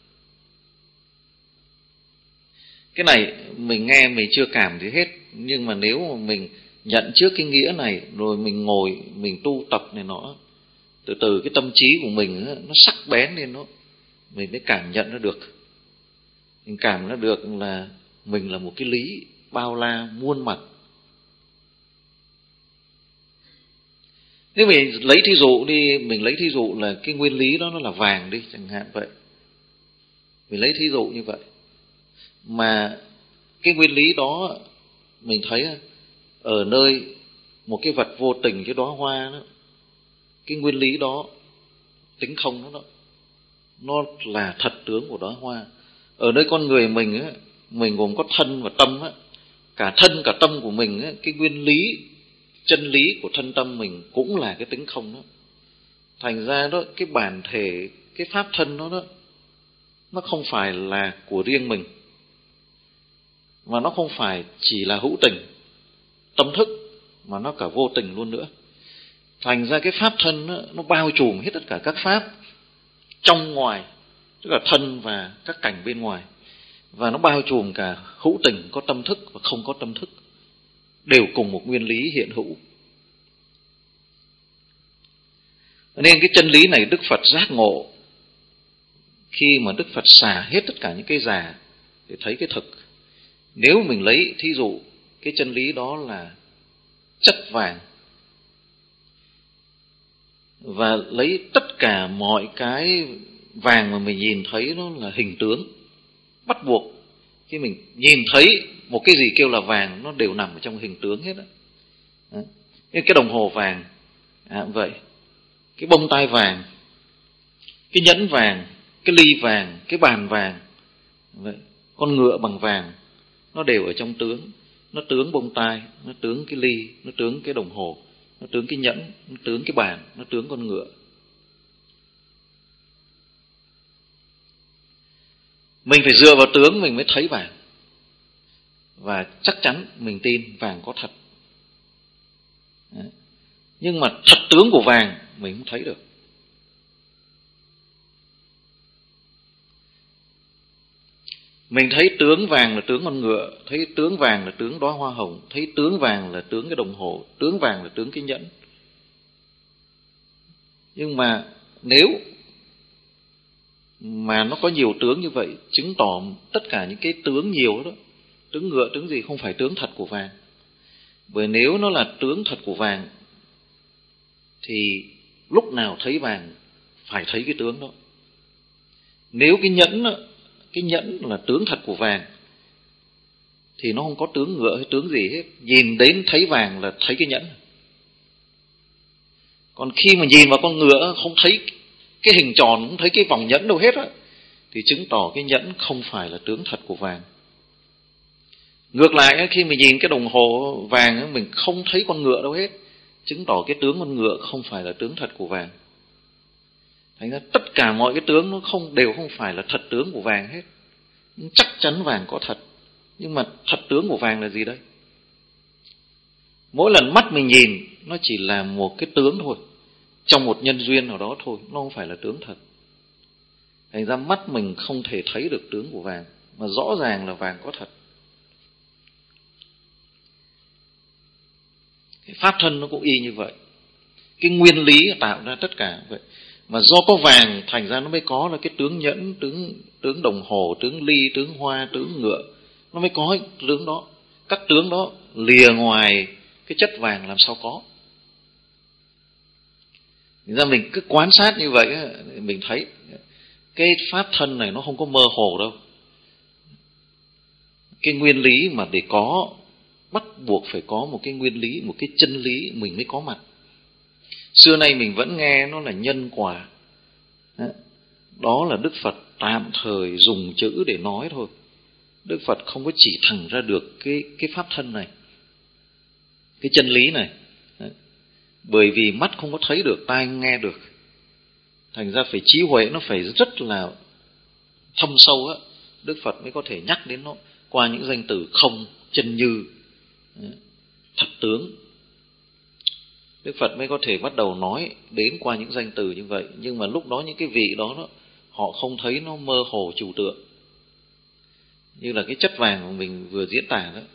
Cái này mình nghe mình chưa cảm gì hết, nhưng mà nếu mà mình nhận trước cái nghĩa này rồi mình ngồi mình tu tập này nọ, từ từ cái tâm trí của mình nó sắc bén lên, nó mình mới cảm nhận ra được. Mình cảm ra được là mình là một cái lý bao la muôn mặt. Nếu mình lấy thí dụ đi, mình lấy thí dụ là cái nguyên lý đó nó là vàng đi chẳng hạn vậy. Mình lấy thí dụ như vậy. Mà cái nguyên lý đó mình thấy ở nơi một cái vật vô tình, cái đóa hoa đó, cái nguyên lý đó tính không đó, đó nó là thật tướng của đóa hoa. Ở nơi con người mình á, mình gồm có thân và tâm á, cả thân cả tâm của mình á, cái nguyên lý, chân lý của thân tâm mình cũng là cái tính không đó. Thành ra đó, cái bản thể, cái pháp thân đó, đó nó không phải là của riêng mình, mà nó không phải chỉ là hữu tình, tâm thức, mà nó cả vô tình luôn nữa. Thành ra cái pháp thân đó, nó bao trùm hết tất cả các pháp trong ngoài, tức là thân và các cảnh bên ngoài, và nó bao trùm cả hữu tình, có tâm thức và không có tâm thức, đều cùng một nguyên lý hiện hữu. Nên cái chân lý này Đức Phật giác ngộ khi mà Đức Phật xả hết tất cả những cái giả để thấy cái thực. Nếu mình lấy thí dụ cái chân lý đó là chất vàng, và lấy tất cả mọi cái vàng mà mình nhìn thấy nó là hình tướng, bắt buộc khi mình nhìn thấy một cái gì kêu là vàng, nó đều nằm ở trong hình tướng hết đó. Như cái đồng hồ vàng, à, vậy cái bông tai vàng, cái nhẫn vàng, cái ly vàng, cái bàn vàng, vậy con ngựa bằng vàng, nó đều ở trong tướng. Nó tướng bông tai, nó tướng cái ly, nó tướng cái đồng hồ, nó tướng cái nhẫn, nó tướng cái bàn, nó tướng con ngựa. Mình phải dựa vào tướng mình mới thấy vàng, và chắc chắn mình tin vàng có thật. Đấy. Nhưng mà thật tướng của vàng mình không thấy được. Mình thấy tướng vàng là tướng con ngựa, thấy tướng vàng là tướng đóa hoa hồng, thấy tướng vàng là tướng cái đồng hồ, tướng vàng là tướng cái nhẫn. Nhưng mà nếu mà nó có nhiều tướng như vậy, chứng tỏ tất cả những cái tướng nhiều đó, tướng ngựa, tướng gì không phải tướng thật của vàng. Bởi nếu nó là tướng thật của vàng thì lúc nào thấy vàng phải thấy cái tướng đó. Nếu cái nhẫn đó, cái nhẫn là tướng thật của vàng thì nó không có tướng ngựa hay tướng gì hết. Nhìn đến thấy vàng là thấy cái nhẫn. Còn khi mà nhìn vào con ngựa không thấy cái hình tròn, không thấy cái vòng nhẫn đâu hết á, thì chứng tỏ cái nhẫn không phải là tướng thật của vàng. Ngược lại, khi mình nhìn cái đồng hồ vàng mình không thấy con ngựa đâu hết, chứng tỏ cái tướng con ngựa không phải là tướng thật của vàng. Thành ra tất cả mọi cái tướng nó không đều không phải là thật tướng của vàng hết. Chắc chắn vàng có thật, nhưng mà thật tướng của vàng là gì đây? Mỗi lần mắt mình nhìn nó chỉ là một cái tướng thôi, trong một nhân duyên nào đó thôi, nó không phải là tướng thật. Thành ra mắt mình không thể thấy được tướng của vàng, mà rõ ràng là vàng có thật. Cái pháp thân nó cũng y như vậy. Cái nguyên lý tạo ra tất cả vậy. Mà do có vàng thành ra nó mới có là cái tướng nhẫn, tướng tướng đồng hồ, tướng ly, tướng hoa, tướng ngựa. Nó mới có cái tướng đó. Các tướng đó lìa ngoài cái chất vàng làm sao có. Thành ra mình cứ quan sát như vậy, mình thấy cái pháp thân này nó không có mơ hồ đâu. Cái nguyên lý mà để có, bắt buộc phải có một cái nguyên lý, một cái chân lý mình mới có mặt. Xưa nay mình vẫn nghe nó là nhân quả. Đó là Đức Phật tạm thời dùng chữ để nói thôi. Đức Phật không có chỉ thẳng ra được cái, cái pháp thân này, cái chân lý này. Bởi vì mắt không có thấy được, tai nghe được. Thành ra phải trí huệ nó phải rất là thâm sâu á, Đức Phật mới có thể nhắc đến nó qua những danh từ không, chân như, thật tướng. Đức Phật mới có thể bắt đầu nói đến qua những danh từ như vậy. Nhưng mà lúc đó những cái vị đó, đó họ không thấy, nó mơ hồ trừu tượng, như là cái chất vàng mà mình vừa diễn tả đó.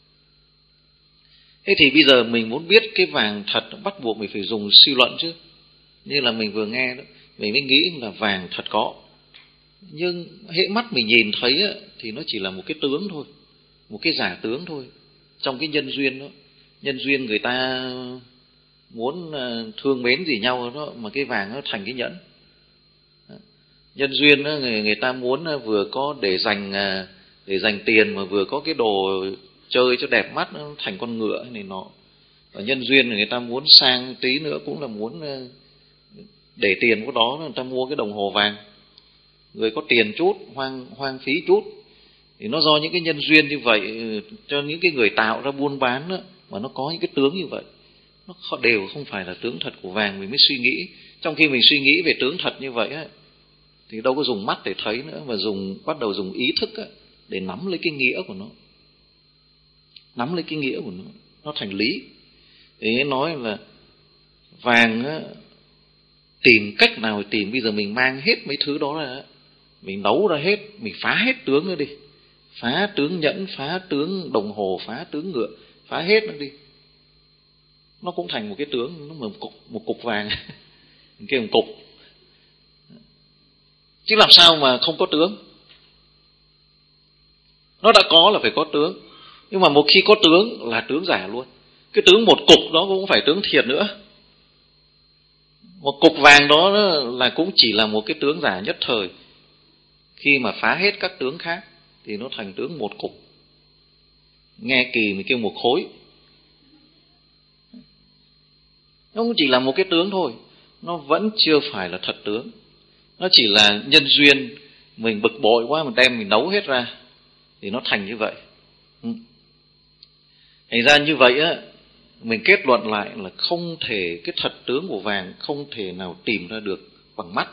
Thế thì bây giờ mình muốn biết cái vàng thật, bắt buộc mình phải dùng suy luận chứ. Như là mình vừa nghe đó, mình mới nghĩ là vàng thật có. Nhưng hễ mắt mình nhìn thấy á, thì nó chỉ là một cái tướng thôi, một cái giả tướng thôi. Trong cái nhân duyên đó, nhân duyên người ta muốn thương mến gì nhau đó, mà cái vàng nó thành cái nhẫn. Nhân duyên đó, người, người ta muốn vừa có để dành để dành tiền, mà vừa có cái đồ chơi cho đẹp mắt, nó thành con ngựa này nọ. Và nhân duyên người ta muốn sang tí nữa cũng là muốn để tiền của đó, người ta mua cái đồng hồ vàng. người có tiền chút, hoang hoang phí chút. Thì nó do những cái nhân duyên như vậy, cho những cái người tạo ra buôn bán đó, mà nó có những cái tướng như vậy. Nó đều không phải là tướng thật của vàng mình mới suy nghĩ. Trong khi mình suy nghĩ về tướng thật như vậy ấy, thì đâu có dùng mắt để thấy nữa, mà dùng bắt đầu dùng ý thức ấy, để nắm lấy cái nghĩa của nó. Nắm lấy cái nghĩa của nó, nó thành lý. Để nói là vàng ấy, tìm cách nào tìm, bây giờ mình mang hết mấy thứ đó ra, mình nấu ra hết, mình phá hết tướng nó đi. Phá tướng nhẫn, phá tướng đồng hồ, phá tướng ngựa, phá hết nó đi. Nó cũng thành một cái tướng, nó một cục, một cục vàng. Cái một cục. Chứ làm sao mà không có tướng? Nó đã có là phải có tướng. Nhưng mà một khi có tướng là tướng giả luôn. Cái tướng một cục đó cũng không phải tướng thiệt nữa. Một cục vàng đó là cũng chỉ là một cái tướng giả nhất thời. Khi mà phá hết các tướng khác thì nó thành tướng một cục. Nghe kỳ mình kêu một khối. Nó cũng chỉ là một cái tướng thôi. Nó vẫn chưa phải là thật tướng. Nó chỉ là nhân duyên. Mình bực bội quá, mình đem mình nấu hết ra thì nó thành như vậy. Thành ra như vậy á, mình kết luận lại là không thể, cái thật tướng của vàng không thể nào tìm ra được bằng mắt.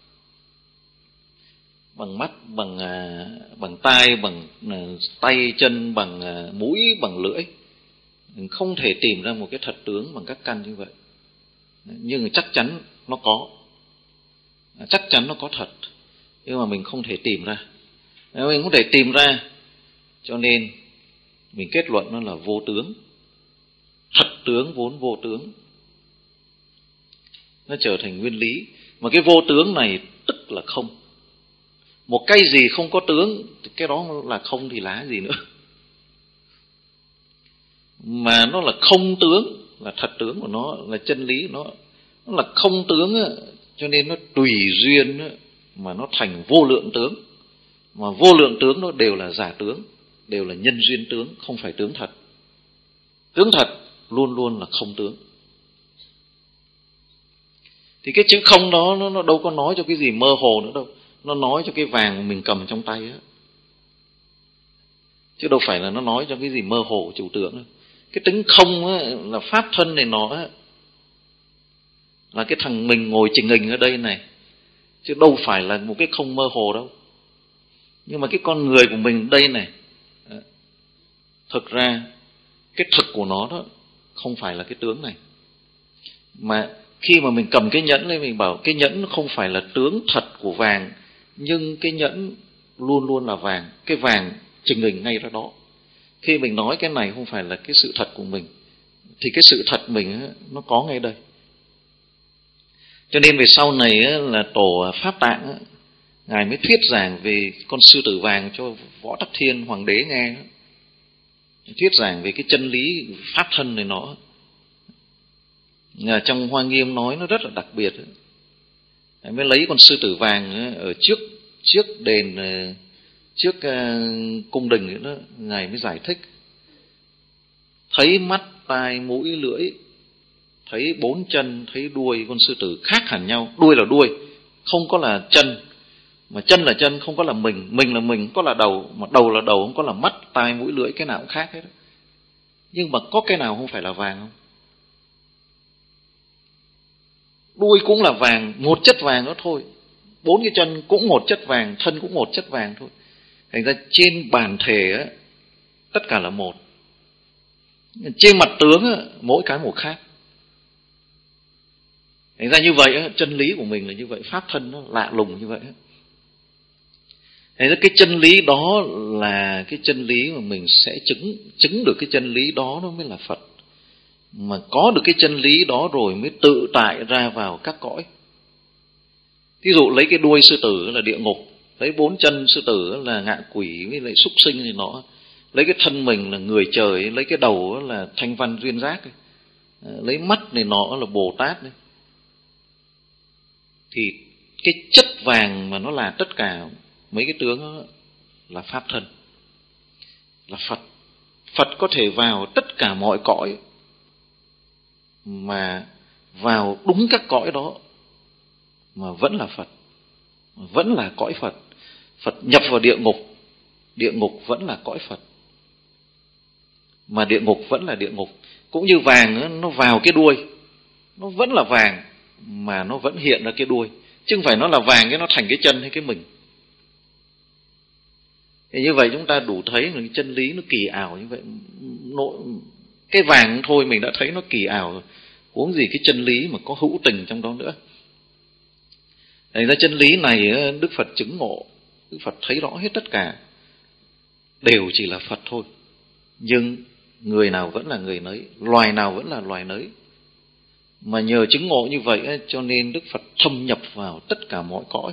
Bằng mắt, bằng bằng tai, bằng tay chân, bằng mũi, bằng lưỡi. Mình không thể tìm ra một cái thật tướng bằng các căn như vậy. Nhưng chắc chắn nó có. Chắc chắn nó có thật. Nhưng mà mình không thể tìm ra. Mình không thể tìm ra, cho nên mình kết luận nó là vô tướng. Thật tướng vốn vô tướng. Nó trở thành nguyên lý. Mà cái vô tướng này tức là không. Một cái gì không có tướng, cái đó là không thì lá gì nữa. Mà nó là không tướng, là thật tướng của nó, là chân lý của nó. Nó là không tướng, cho nên nó tùy duyên mà nó thành vô lượng tướng. Mà vô lượng tướng nó đều là giả tướng, đều là nhân duyên tướng, không phải tướng thật. Tướng thật luôn luôn là không tướng. Thì cái chữ không đó nó, nó đâu có nói cho cái gì mơ hồ nữa đâu. Nó nói cho cái vàng mình cầm trong tay á, chứ đâu phải là nó nói cho cái gì mơ hồ chủ tưởng đâu. Cái tính không á, là pháp thân này nó á, là cái thằng mình ngồi trình hình ở đây này, chứ đâu phải là một cái không mơ hồ đâu. Nhưng mà cái con người của mình đây này, thực ra cái thực của nó đó không phải là cái tướng này. Mà khi mà mình cầm cái nhẫn lên, mình bảo cái nhẫn không phải là tướng thật của vàng, nhưng cái nhẫn luôn luôn là vàng. Cái vàng trình hình ngay ra đó. Khi mình nói cái này không phải là cái sự thật của mình, thì cái sự thật mình nó có ngay đây. Cho nên về sau này là tổ Pháp Tạng, Ngài mới thuyết giảng về con sư tử vàng cho Võ Tắc Thiên Hoàng đế nghe. Thuyết giảng về cái chân lý pháp thân này nó. Trong Hoa Nghiêm nói nó rất là đặc biệt. Ngài mới lấy con sư tử vàng ở trước trước đền, trước cung đình đó, Ngài mới giải thích. Thấy mắt, tai, mũi, lưỡi, thấy bốn chân, thấy đuôi con sư tử khác hẳn nhau. Đuôi là đuôi, không có là chân. Mà chân là chân, không có là mình. Mình là mình, không có là đầu. Mà đầu là đầu, không có là mắt, tai, mũi, lưỡi. Cái nào cũng khác hết. Nhưng mà có cái nào không phải là vàng không? Đuôi cũng là vàng, một chất vàng đó thôi. Bốn cái chân cũng một chất vàng, thân cũng một chất vàng thôi. Thành ra trên bản thể á, tất cả là một. Trên mặt tướng á, mỗi cái một khác. Thành ra như vậy á, chân lý của mình là như vậy. Pháp thân nó lạ lùng như vậy á. Thành ra cái chân lý đó là cái chân lý mà mình sẽ chứng chứng được cái chân lý đó, nó mới là Phật. Mà có được cái chân lý đó rồi mới tự tại ra vào các cõi. Ví dụ lấy cái đuôi sư tử là địa ngục, lấy bốn chân sư tử là ngạ quỷ với lại súc sinh thì nó, lấy cái thân mình là người trời, lấy cái đầu là thanh văn duyên giác, lấy mắt này nó là Bồ Tát đấy. Thì cái chất vàng mà nó là tất cả mấy cái tướng đó là pháp thân, là Phật. Phật có thể vào tất cả mọi cõi, mà vào đúng các cõi đó mà vẫn là Phật. vẫn là cõi Phật. Phật nhập vào địa ngục, địa ngục vẫn là cõi Phật, mà địa ngục vẫn là địa ngục. Cũng như vàng nó vào cái đuôi, nó vẫn là vàng mà nó vẫn hiện ra cái đuôi, chứ không phải nó là vàng cái nó thành cái chân hay cái mình. Thì như vậy chúng ta đủ thấy là cái chân lý nó kỳ ảo như vậy. Nội cái vàng thôi mình đã thấy nó kỳ ảo rồi, huống gì cái chân lý mà có hữu tình trong đó nữa. Thành ra chân lý này Đức Phật chứng ngộ, Đức Phật thấy rõ hết tất cả đều chỉ là Phật thôi, nhưng người nào vẫn là người nấy, loài nào vẫn là loài nấy. Mà nhờ chứng ngộ như vậy cho nên Đức Phật thâm nhập vào tất cả mọi cõi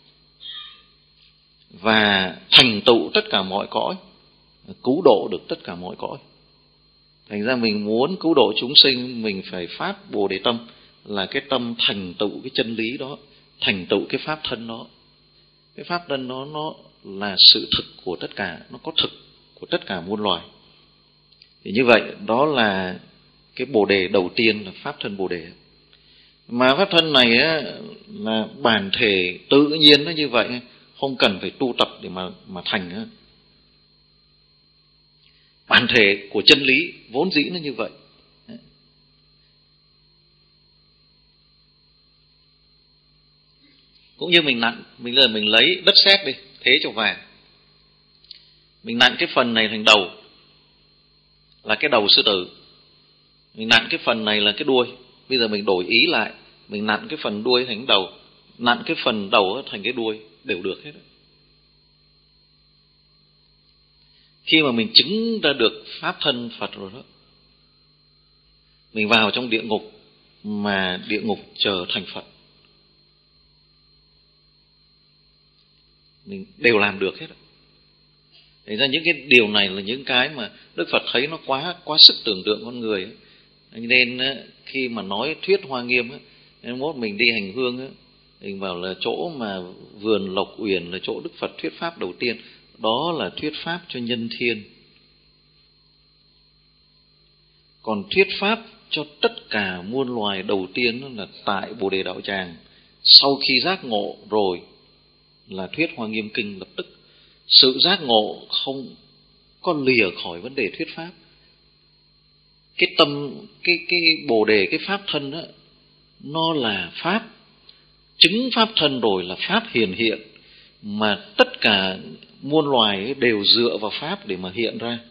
và thành tựu tất cả mọi cõi, cứu độ được tất cả mọi cõi. Thành ra mình muốn cứu độ chúng sinh, mình phải phát Bồ Đề tâm, là cái tâm thành tựu cái chân lý đó, thành tựu cái pháp thân đó. Cái pháp thân đó nó là sự thực của tất cả, nó có thực của tất cả muôn loài. Thì như vậy đó là cái Bồ Đề đầu tiên, là pháp thân Bồ Đề. Mà pháp thân này á, là bản thể tự nhiên nó như vậy, không cần phải tu tập để mà mà thành á. Bản thể của chân lý vốn dĩ nó như vậy. Cũng như mình nặn, mình giờ mình lấy đất sét đi, thế cho vàng. Mình nặn cái phần này thành đầu, là cái đầu sư tử. Mình nặn cái phần này là cái đuôi. Bây giờ mình đổi ý lại, mình nặn cái phần đuôi thành đầu, nặn cái phần đầu thành cái đuôi, đều được hết. Khi mà mình chứng ra được pháp thân Phật rồi đó, mình vào trong địa ngục mà địa ngục chờ thành Phật, mình đều làm được hết. Thành ra những cái điều này là những cái mà Đức Phật thấy nó quá quá sức tưởng tượng con người ấy. Nên khi mà nói thuyết Hoa Nghiêm ấy, nên mốt mình đi hành hương ấy, mình bảo là chỗ mà vườn Lộc Uyển là chỗ Đức Phật thuyết pháp đầu tiên, đó là thuyết pháp cho nhân thiên. Còn thuyết pháp cho tất cả muôn loài đầu tiên là tại Bồ Đề Đạo Tràng. Sau khi giác ngộ rồi là thuyết Hoa Nghiêm Kinh lập tức. Sự giác ngộ không có lìa khỏi vấn đề thuyết pháp. Cái tâm, cái cái Bồ Đề, cái pháp thân đó, nó là pháp. Chứng pháp thân rồi là pháp hiển hiện, mà tất cả muôn loài đều dựa vào pháp để mà hiện ra,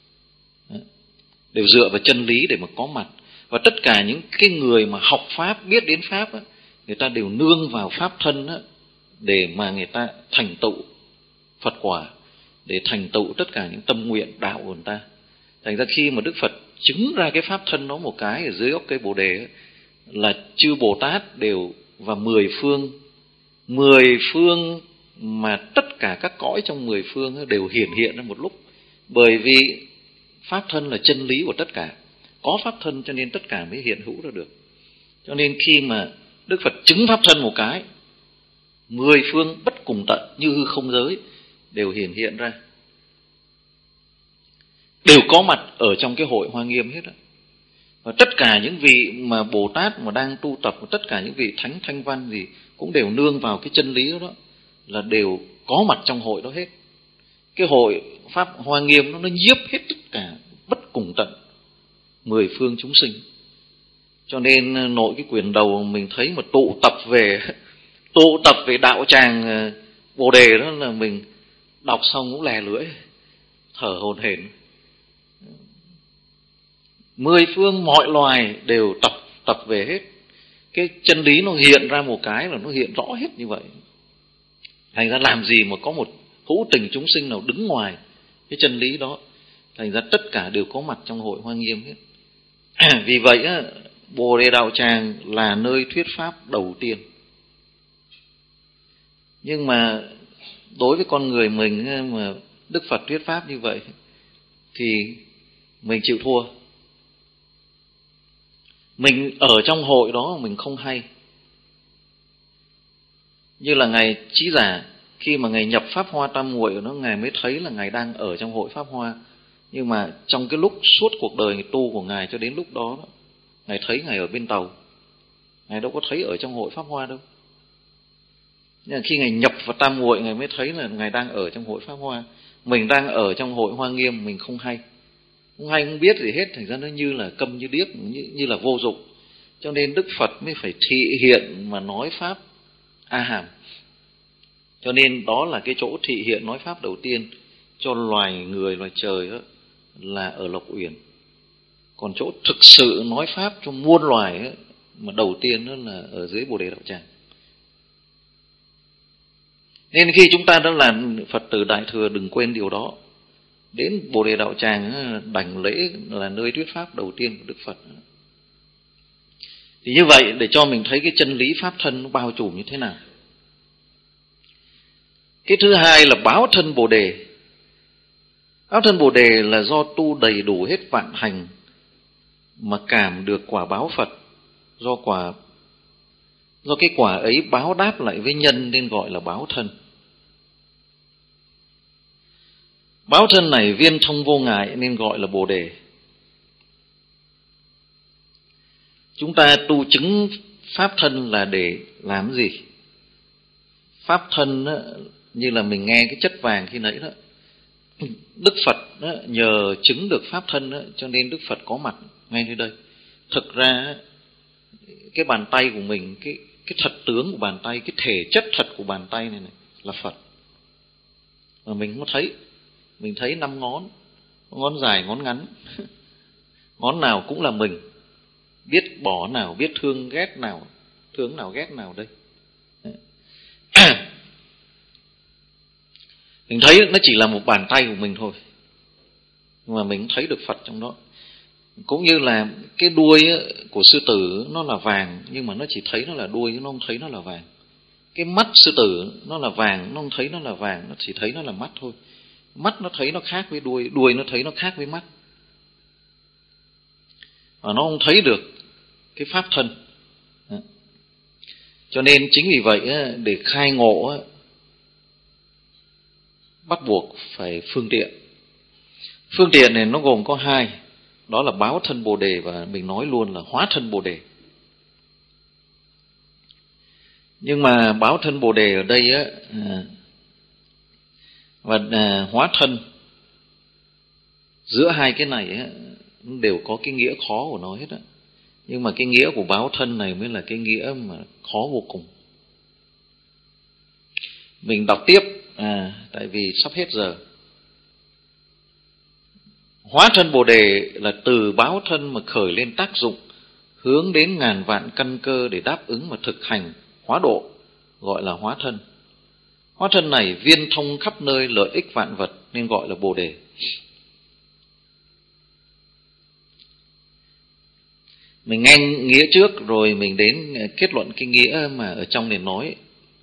đều dựa vào chân lý để mà có mặt. Và tất cả những cái người mà học pháp, biết đến pháp á, người ta đều nương vào pháp thân á, để mà người ta thành tựu Phật quả, để thành tựu tất cả những tâm nguyện đạo của người ta. Thành ra khi mà Đức Phật chứng ra cái pháp thân đó một cái ở dưới gốc cây Bồ Đề ấy, là chư Bồ Tát đều và mười phương, mười phương mà tất cả các cõi trong mười phương đều hiển hiện ra một lúc. Bởi vì pháp thân là chân lý của tất cả, có pháp thân cho nên tất cả mới hiện hữu ra được. Cho nên khi mà Đức Phật chứng pháp thân một cái, mười phương bất cùng tận như hư không giới đều hiển hiện ra, đều có mặt ở trong cái hội Hoa Nghiêm hết á. Và tất cả những vị mà Bồ Tát mà đang tu tập, tất cả những vị thánh thanh văn gì cũng đều nương vào cái chân lý đó, đó là đều có mặt trong hội đó hết. Cái hội Pháp Hoa Nghiêm nó, nó nhiếp hết tất cả bất cùng tận mười phương chúng sinh. Cho nên nội cái quyển đầu mình thấy mà tụ tập về tụ tập về đạo tràng Bồ Đề đó là mình đọc xong cũng lè lưỡi, thở hổn hển. Mười phương mọi loài đều tập tập về hết. Cái chân lý nó hiện ra một cái là nó hiện rõ hết như vậy. Thành ra làm gì mà có một hữu tình chúng sinh nào đứng ngoài cái chân lý đó. Thành ra tất cả đều có mặt trong hội Hoa Nghiêm hết. Vì vậy á, Bồ Đề Đạo Tràng là nơi thuyết pháp đầu tiên. Nhưng mà đối với con người mình mà Đức Phật thuyết pháp như vậy thì mình chịu thua. Mình ở trong hội đó mình không hay. Như là Ngài Trí Giả, khi mà Ngài nhập Pháp Hoa Tam Muội nó, Ngài mới thấy là Ngài đang ở trong hội Pháp Hoa. Nhưng mà trong cái lúc suốt cuộc đời Ngài tu của Ngài cho đến lúc đó, đó Ngài thấy Ngài ở bên tàu, Ngài đâu có thấy ở trong hội Pháp Hoa đâu. Nhưng mà khi Ngài nhập vào tam muội, Ngài mới thấy là Ngài đang ở trong hội Pháp Hoa. Mình đang ở trong hội Hoa Nghiêm, mình không hay. Không hay, không biết gì hết, thành ra nó như là câm như điếc, như, như là vô dụng. Cho nên Đức Phật mới phải thị hiện mà nói Pháp A Hàm. Cho nên đó là cái chỗ thị hiện nói Pháp đầu tiên cho loài người, loài trời đó, là ở Lộc Uyển. Còn chỗ thực sự nói Pháp cho muôn loài đó, mà đầu tiên đó là ở dưới Bồ Đề Đạo Tràng. Nên khi chúng ta đã làm Phật tử Đại Thừa, đừng quên điều đó. Đến Bồ Đề Đạo Tràng đảnh lễ là nơi thuyết Pháp đầu tiên của Đức Phật. Thì như vậy để cho mình thấy cái chân lý Pháp thân nó bao trùm như thế nào. Cái thứ hai là báo thân Bồ Đề. Báo thân Bồ Đề là do tu đầy đủ hết vạn hành mà cảm được quả báo Phật. Do quả Do cái quả ấy báo đáp lại với nhân nên gọi là báo thân. Báo thân này viên thông vô ngại nên gọi là Bồ Đề. Chúng ta tu chứng Pháp thân là để làm gì? Pháp thân đó, như là mình nghe cái chất vàng khi nãy đó, Đức Phật đó, nhờ chứng được Pháp thân đó, cho nên Đức Phật có mặt ngay nơi đây. Thực ra cái bàn tay của mình, cái, cái thật tướng của bàn tay, cái thể chất thật của bàn tay này, này là Phật. Mà mình không thấy. Mình thấy năm ngón, ngón dài, ngón ngắn. Ngón nào cũng là mình. Biết bỏ nào, biết thương ghét nào, thương nào ghét nào đây. Mình thấy nó chỉ là một bàn tay của mình thôi, nhưng mà mình thấy được Phật trong đó. Cũng như là cái đuôi của sư tử nó là vàng, nhưng mà nó chỉ thấy nó là đuôi, nó không thấy nó là vàng. Cái mắt sư tử nó là vàng, nó không thấy nó là vàng, nó chỉ thấy nó là mắt thôi. Mắt nó thấy nó khác với đuôi, đuôi nó thấy nó khác với mắt. Và nó không thấy được cái Pháp thân. Cho nên chính vì vậy để khai ngộ bắt buộc phải phương tiện. Phương tiện này nó gồm có hai, đó là báo thân Bồ Đề và mình nói luôn là hóa thân Bồ Đề. Nhưng mà báo thân Bồ Đề ở đây á, và à, hóa thân, giữa hai cái này á, đều có cái nghĩa khó của nó hết á. Nhưng mà cái nghĩa của báo thân này mới là cái nghĩa mà khó vô cùng. Mình đọc tiếp, à, tại vì sắp hết giờ. Hóa thân Bồ Đề là từ báo thân mà khởi lên tác dụng, hướng đến ngàn vạn căn cơ để đáp ứng và thực hành hóa độ, gọi là hóa thân. Hóa thân này viên thông khắp nơi lợi ích vạn vật nên gọi là Bồ Đề. Mình nghe nghĩa trước rồi mình đến kết luận cái nghĩa mà ở trong này nói.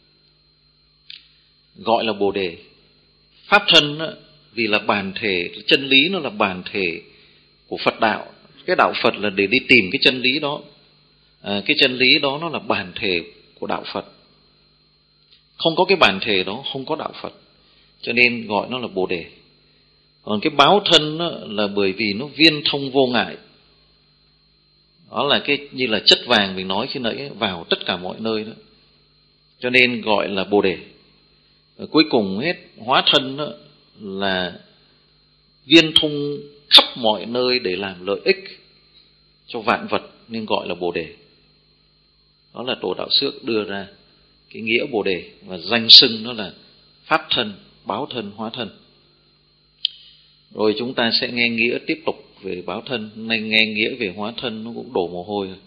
Gọi là Bồ Đề. Pháp thân vì là bản thể, chân lý nó là bản thể của Phật đạo. Cái đạo Phật là để đi tìm cái chân lý đó. À, cái chân lý đó nó là bản thể của đạo Phật. Không có cái bản thể đó, không có đạo Phật. Cho nên gọi nó là Bồ Đề. Còn cái báo thân là bởi vì nó viên thông vô ngại. Đó là cái như là chất vàng mình nói khi nãy, vào tất cả mọi nơi đó. Cho nên gọi là Bồ Đề. Và cuối cùng hết, hóa thân đó là viên thông khắp mọi nơi để làm lợi ích cho vạn vật nên gọi là Bồ Đề. Đó là Tổ Đạo Xước đưa ra cái nghĩa Bồ Đề và danh xưng đó là Pháp thân, báo thân, hóa thân. Rồi chúng ta sẽ nghe nghĩa tiếp tục về báo thân. Hôm nay nghe nghĩa về hóa thân nó cũng đổ mồ hôi rồi,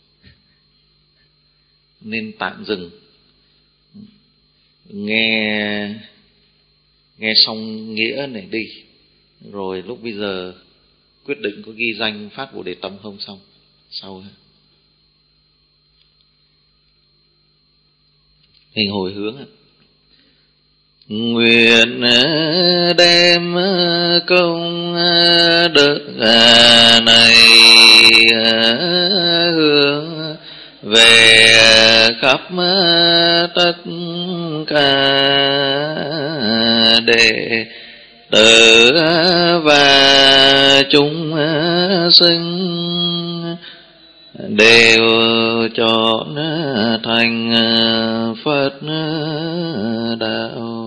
nên tạm dừng. Nghe nghe xong nghĩa này đi, rồi lúc bây giờ quyết định có ghi danh phát Bồ Đề Tâm không xong sau. Mình hồi hướng ạ. Nguyện đem công đức này hướng về khắp tất cả đệ tử và chúng sinh, đều chọn thành Phật đạo.